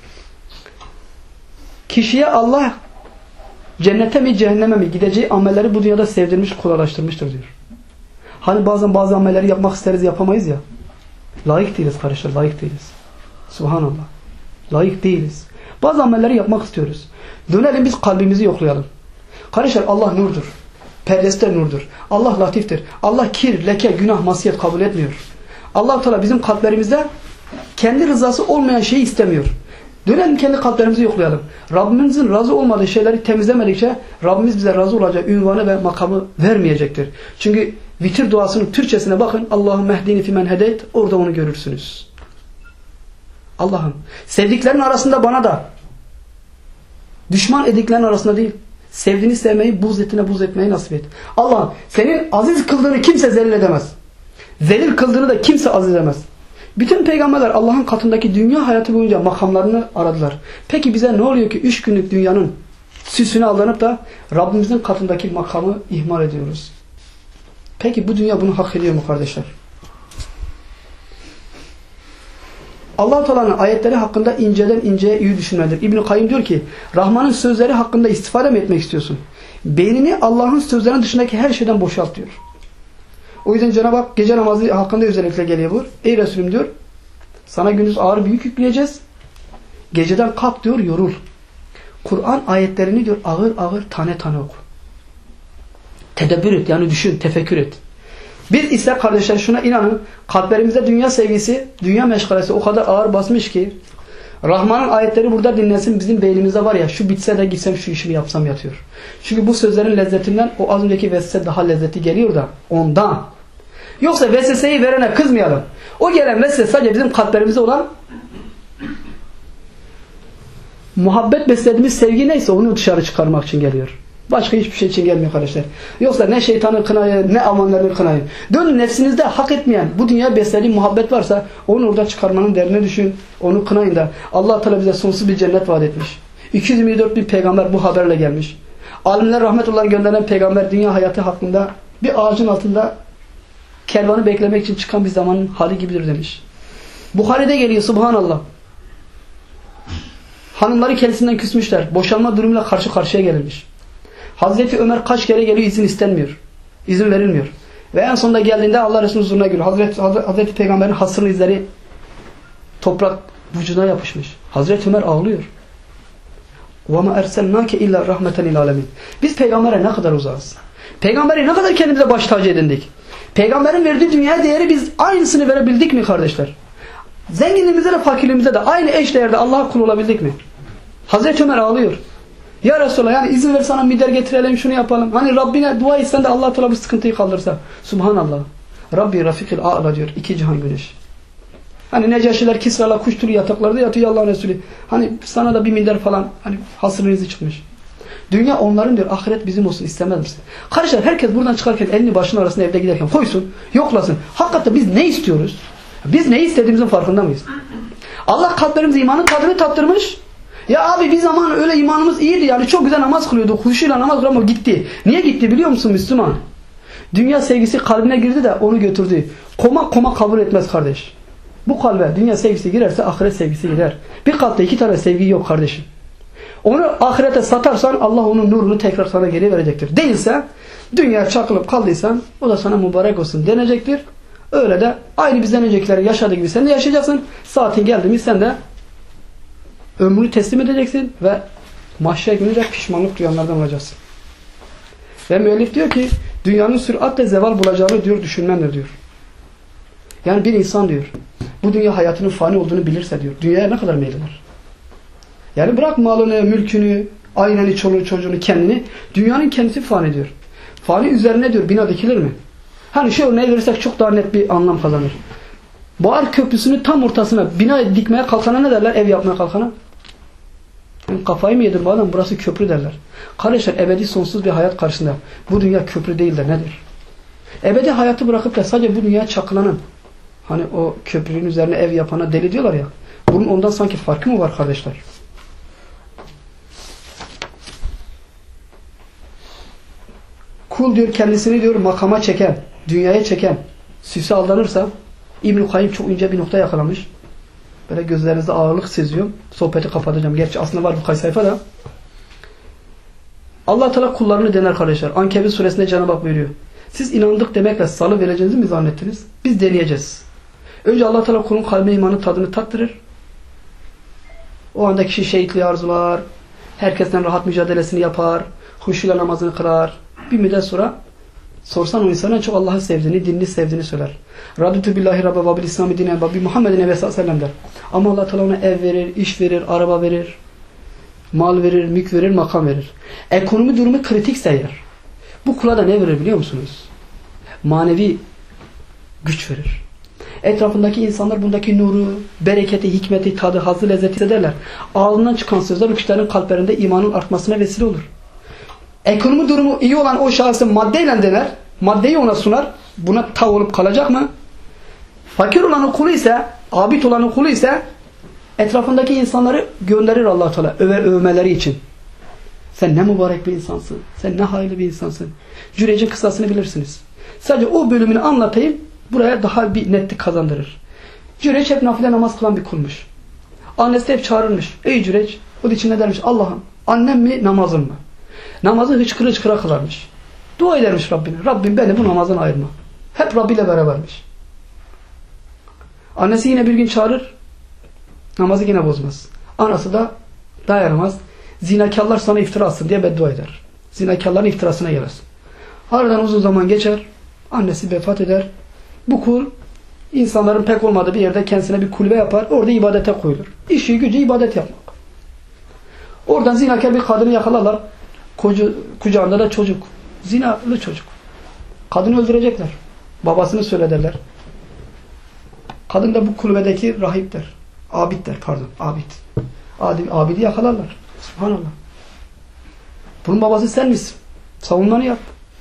Kişiye Allah cennete mi cehenneme mi gideceği amelleri bu dünyada sevdirmiş, kolaylaştırmıştır diyor. Hani bazen bazı amelleri yapmak isteriz, yapamayız ya. Layık değiliz kardeşler, layık değiliz. Subhanallah. Layık değiliz. Bazı amelleri yapmak istiyoruz. Dönelim biz kalbimizi yoklayalım. Kardeşler Allah nurdur. Perdesi de nurdur. Allah latiftir. Allah kir, leke, günah, masiyet kabul etmiyor. Allah Teala bizim kalplerimizde kendi rızası olmayan şeyi istemiyor. Dönelim kendi kalplerimizi yoklayalım. Rabbimizin razı olmadığı şeyleri temizlemedikçe Rabbimiz bize razı olacağı ünvanı ve makamı vermeyecektir. Çünkü vitir duasının Türkçesine bakın. Allahümme ehdini fimen hedeyt. Orada onu görürsünüz. Allah'ım sevdiklerin arasında bana da düşman ediklerin arasında değil. Sevdiğini sevmeyi, buğz ettiğine buğz etmeyi nasip et. Allah'ım senin aziz kıldığını kimse zelil edemez. Zelil kıldığını da kimse aziz edemez. Bütün peygamberler Allah'ın katındaki dünya hayatı boyunca makamlarını aradılar. Peki bize ne oluyor ki 3 günlük dünyanın süsüne aldanıp da Rabbimizin katındaki makamı ihmal ediyoruz? Peki bu dünya bunu hak ediyor mu kardeşler? Allah-u Teala'nın ayetleri hakkında inceden inceye iyi düşünmedir. İbn-i Kayyim diyor ki Rahman'ın sözleri hakkında istifade mi etmek istiyorsun? Beynini Allah'ın sözlerinin dışındaki her şeyden boşalt diyor. O yüzden Cenab-ı Hak gece namazı hakkında özellikle geliyor bu. Ey Resulüm diyor sana gündüz ağır büyük yükleyeceğiz. Geceden kalk diyor yorul. Kur'an ayetlerini diyor ağır ağır tane tane oku. Tedebbür et yani düşün, tefekkür et. Biz ise kardeşler şuna inanın kalplerimizde dünya sevgisi, dünya meşgalesi o kadar ağır basmış ki Rahman'ın ayetleri burada dinlensin bizim beynimizde var ya şu bitse de gitsem şu işimi yapsam yatıyor. Çünkü bu sözlerin lezzetinden o az önceki vesvese daha lezzeti geliyor da ondan. Yoksa vesveseyi verene kızmayalım. O gelen vesvese sadece bizim kalplerimizde olan muhabbet beslediğimiz sevgi neyse onu dışarı çıkarmak için geliyor. Başka hiçbir şey için gelmiyor kardeşler. Yoksa ne şeytanı kınayın, ne amanlarını kınayın. Dönün nefsinizde hak etmeyen, bu dünya beslediği muhabbet varsa onu orada çıkarmanın derdine düşün. Onu kınayın da. Allah Teala bize sonsuz bir cennet vaat etmiş. 224 bin peygamber bu haberle gelmiş. Alimler rahmetullahi gönderen peygamber dünya hayatı hakkında bir ağacın altında kervanı beklemek için çıkan bir zamanın hali gibidir demiş. Buhari'de geliyor subhanallah. Hanımları kendisinden küsmüşler. Boşanma durumuyla karşı karşıya gelmiş. Hazreti Ömer kaç kere geliyor izin istenmiyor. İzin verilmiyor. Ve en sonunda geldiğinde Allah Resulü'nün huzuruna giriyor. Hazreti Peygamber'in hasırlı izleri toprak vücuduna yapışmış. Hazreti Ömer ağlıyor. وَمَا اَرْسَلْنَاكَ اِلَّا رَحْمَةً لِلْعَالَمِينَ Biz peygambere ne kadar uzağız? Peygamberi ne kadar kendimize baş tacı edindik? Peygamberin verdiği dünyaya değeri biz aynısını verebildik mi kardeşler? Zenginliğimizde de fakirliğimizde de aynı eşdeğerde Allah'a kul olabildik mi? Hazreti Ömer ağlıyor. Ya Resulallah yani izin ver sana mider getirelim şunu yapalım. Hani Rabbine dua etsen de Allah Teala bu sıkıntıyı kaldırsa. Subhanallah. Rabbi Rafikil A'la diyor. 2 cihan güneş. Hani Necaşiler Kisra'la kuş türü yataklarda yatıyor Allah'ın Resulü. Hani sana da bir minder falan hani hasırın izi çıkmış. Dünya onların diyor ahiret bizim olsun istemez misin? Kardeşler herkes buradan çıkarken elini başının arasında evde giderken koysun yoklasın. Hakikaten biz ne istiyoruz? Biz neyi istediğimizin farkında mıyız? Allah kalplerimize imanın tadını tattırmış. Ya abi bir zaman öyle imanımız iyiydi yani çok güzel namaz kılıyorduk. Huşuyla namaz kılıyorduk ama gitti. Niye gitti biliyor musun Müslüman? Dünya sevgisi kalbine girdi de onu götürdü. Koma koma kabul etmez kardeş. Bu kalbe dünya sevgisi girerse ahiret sevgisi gider. Bir kalpte 2 tane sevgi yok kardeşim. Onu ahirete satarsan Allah onun nurunu tekrar sana geri verecektir. Değilse dünya çakılıp kaldıysan o da sana mübarek olsun denecektir. Öyle de aynı bizden öncekileri yaşadığı gibi sen de yaşayacaksın. Saatin geldi mi sen de ömrünü teslim edeceksin ve mahşer günü de pişmanlık duyanlardan olacaksın. Ve müellif diyor ki dünyanın süratle zeval bulacağını diyor düşünmendir diyor. Yani bir insan diyor bu dünya hayatının fani olduğunu bilirse diyor dünyaya ne kadar meyli var. Yani bırak malını, mülkünü, aileni, çoluğunu, çocuğunu, kendini dünyanın kendisi fani diyor. Fani üzerine diyor bina dikilir mi? Hani şu örneği verirsek çok daha net bir anlam kazanır. Boğaz Köprüsü'nün tam ortasına bina dikmeye kalkana ne derler? Ev yapmaya kalkana. Kafayı mı yedin bu adam? Burası köprü derler. Kardeşler, ebedi sonsuz bir hayat karşısında bu dünya köprü değil de nedir? Ebedi hayatı bırakıp da sadece bu dünyaya çakılanın, hani o köprünün üzerine ev yapana deli diyorlar ya, bunun ondan sanki farkı mı var kardeşler? Kul diyor kendisini diyor makama çeken, dünyaya çeken, süse aldanırsa, İbn-i Kayyim çok ince bir nokta yakalamış. Böyle gözlerinizde ağırlık seziyorum. Sohbeti kapatacağım. Gerçi aslında var birkaç sayfa da. Allah Teala kullarını dener kardeşler. Ankebut suresinde Cenab-ı Hak buyuruyor. Siz inandık demekle salı vereceğinizi mi zannettiniz? Biz deneyeceğiz. Önce Allah Teala kulun kalbine imanın tadını tattırır. O anda kişi şehitliği arzular. Herkesten rahat mücadelesini yapar. Huşuyla namazını kılar. Bir müddet sonra sorsan o insana çok Allah'ı sevdiğini, dinini sevdiğini söyler. Raditu billahi rabbe ve bil İslami dinen ve bi Muhammedin ve sellem der. Ama Allah Teala ona ev verir, iş verir, araba verir, mal verir, mülk verir, makam verir. Ekonomi durumu kritikse eğer, bu kula da ne verir biliyor musunuz? Manevi güç verir. Etrafındaki insanlar bundaki nuru, bereketi, hikmeti, tadı, hazzı, lezzeti hissederler. Ağzından çıkan sözler o kişilerin kalplerinde imanın artmasına vesile olur. Ekonomi durumu iyi olan o şahsı maddeyle dener, maddeyi ona sunar. Buna tav olup kalacak mı? Fakir olan kulu ise, abid olan kulu ise etrafındaki insanları gönderir Allah Teala övmeleri için. Sen ne mübarek bir insansın. Sen ne hayırlı bir insansın. Cürecin kıssasını bilirsiniz. Sadece o bölümünü anlatayım. Buraya daha bir netlik kazandırır. Cüreç hep nafile namaz kılan bir kulmuş. Annesi de hep çağırırmış. Ey Cüreç. O da içinde dermiş. Allah'ım annem mi namazım mı? Namazı hıçkıra hıçkıra kılarmış. Dua edermiş Rabbine. Rabbim beni bu namazdan ayırma. Hep Rabbi ile berabermiş. Annesi yine bir gün çağırır. Namazı yine bozmaz. Anası da dayanamaz. Zinakarlar sana iftira atsın diye beddua eder. Zinakarların iftirasına gelersin. Aradan uzun zaman geçer. Annesi vefat eder. Bu kul insanların pek olmadığı bir yerde kendisine bir kulübe yapar. Orada ibadete koyulur. İşi gücü ibadet yapmak. Oradan zinakar bir kadını yakalarlar. Kucağında da çocuk. Zinalı çocuk. Kadını öldürecekler. Babasını söylederler. Kadın da bu kulübedeki rahip der. Abid der pardon. Abidi yakalarlar. Subhanallah. Bunun babası sen misin? Savunmanı yap.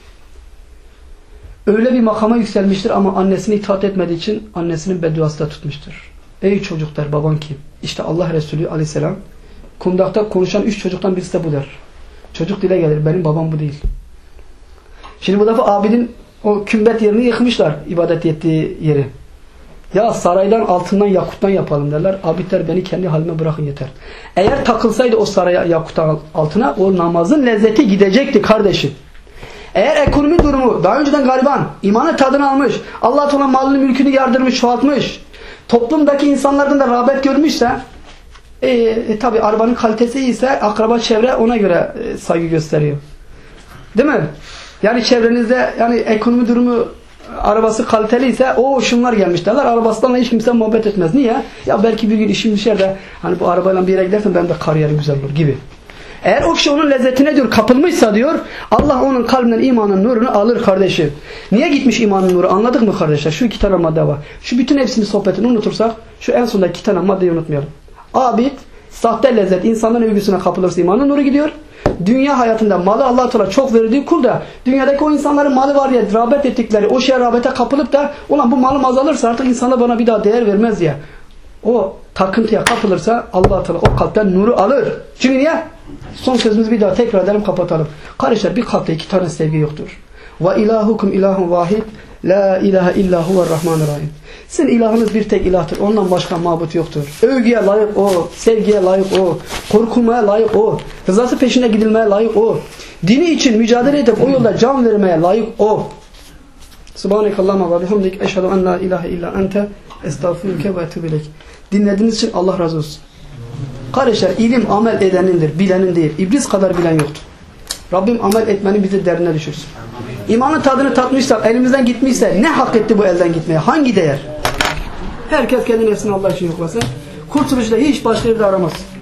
Öyle bir makama yükselmiştir ama annesine itaat etmediği için annesinin bedduası da tutmuştur. Ey çocuk der, baban kim? İşte Allah Resulü aleyhisselam kundakta konuşan 3 çocuktan birisi de bu der. Çocuk dile gelir. Benim babam bu değil. Şimdi bu defa abidin o kümbet yerini yıkmışlar. İbadet ettiği yeri. Ya saraydan, altından, yakuttan yapalım derler. Abidler beni kendi halime bırakın yeter. Eğer takılsaydı o saraya, yakuttan altına o namazın lezzeti gidecekti kardeşim. Eğer ekonomi durumu daha önceden gariban, imanın tadını almış, Allah Teala malını mülkünü yardırmış, çoğaltmış, toplumdaki insanlardan da rağbet görmüşse tabi arabanın kalitesi iyiyse akraba çevre ona göre saygı gösteriyor. Değil mi? Yani çevrenizde yani ekonomi durumu arabası kaliteliyse o şunlar gelmiş derler. Arabasından hiç kimse muhabbet etmez. Niye? Ya belki bir gün işim düşer de hani bu arabayla bir yere gidersen benim de kariyerim güzel olur gibi. Eğer o kişi onun lezzetine diyor kapılmışsa diyor Allah onun kalbinden imanın nurunu alır kardeşim. Niye gitmiş imanın nuru? Anladık mı kardeşler? Şu 2 tane madde var. Şu bütün hepsini sohbetini unutursak şu en sondaki 2 tane maddeyi unutmayalım. Abid, sahte lezzet, insanların övgüsüne kapılırsa imanın nuru gidiyor. Dünya hayatında malı Allah Teala çok verdiği kul da dünyadaki o insanların malı var diye rağbet ettikleri o şeye rağbete kapılıp da ulan bu malım azalırsa artık insanlar bana bir daha değer vermez diye o takıntıya kapılırsa Allah Teala o kalpten nuru alır. Çünkü niye? Son sözümüzü bir daha tekrar edelim, kapatalım. Kardeşler, bir kalpte 2 tane sevgi yoktur. Ve ilahukum ilahun vahid la ilahe illa huve'r-rahmanir-rahim. Sizin ilahınız bir tek ilahtır. Ondan başka mabut yoktur. Övgüye layık o, sevgiye layık o, korkulmaya layık o, rızası peşine gidilmeye layık o, dini için mücadele edip o yolda can vermeye layık o. Subhanekallahumma ve bihamdik eşhedü en la ilahe illa ente estağfiruke ve etûbü ileyk. Dinlediğiniz için Allah razı olsun. Kardeşler, ilim amel edenindir, bilenin değil. İblis kadar bilen yoktur. Rabbim amel etmenin bizi derine düşürsün. İmanın tadını tatmışsak, elimizden gitmişse ne hak etti bu elden gitmeye? Hangi değer? Herkes kendi nefsini Allah için yoklasın. Kurtuluşta hiç başka yerde aramaz.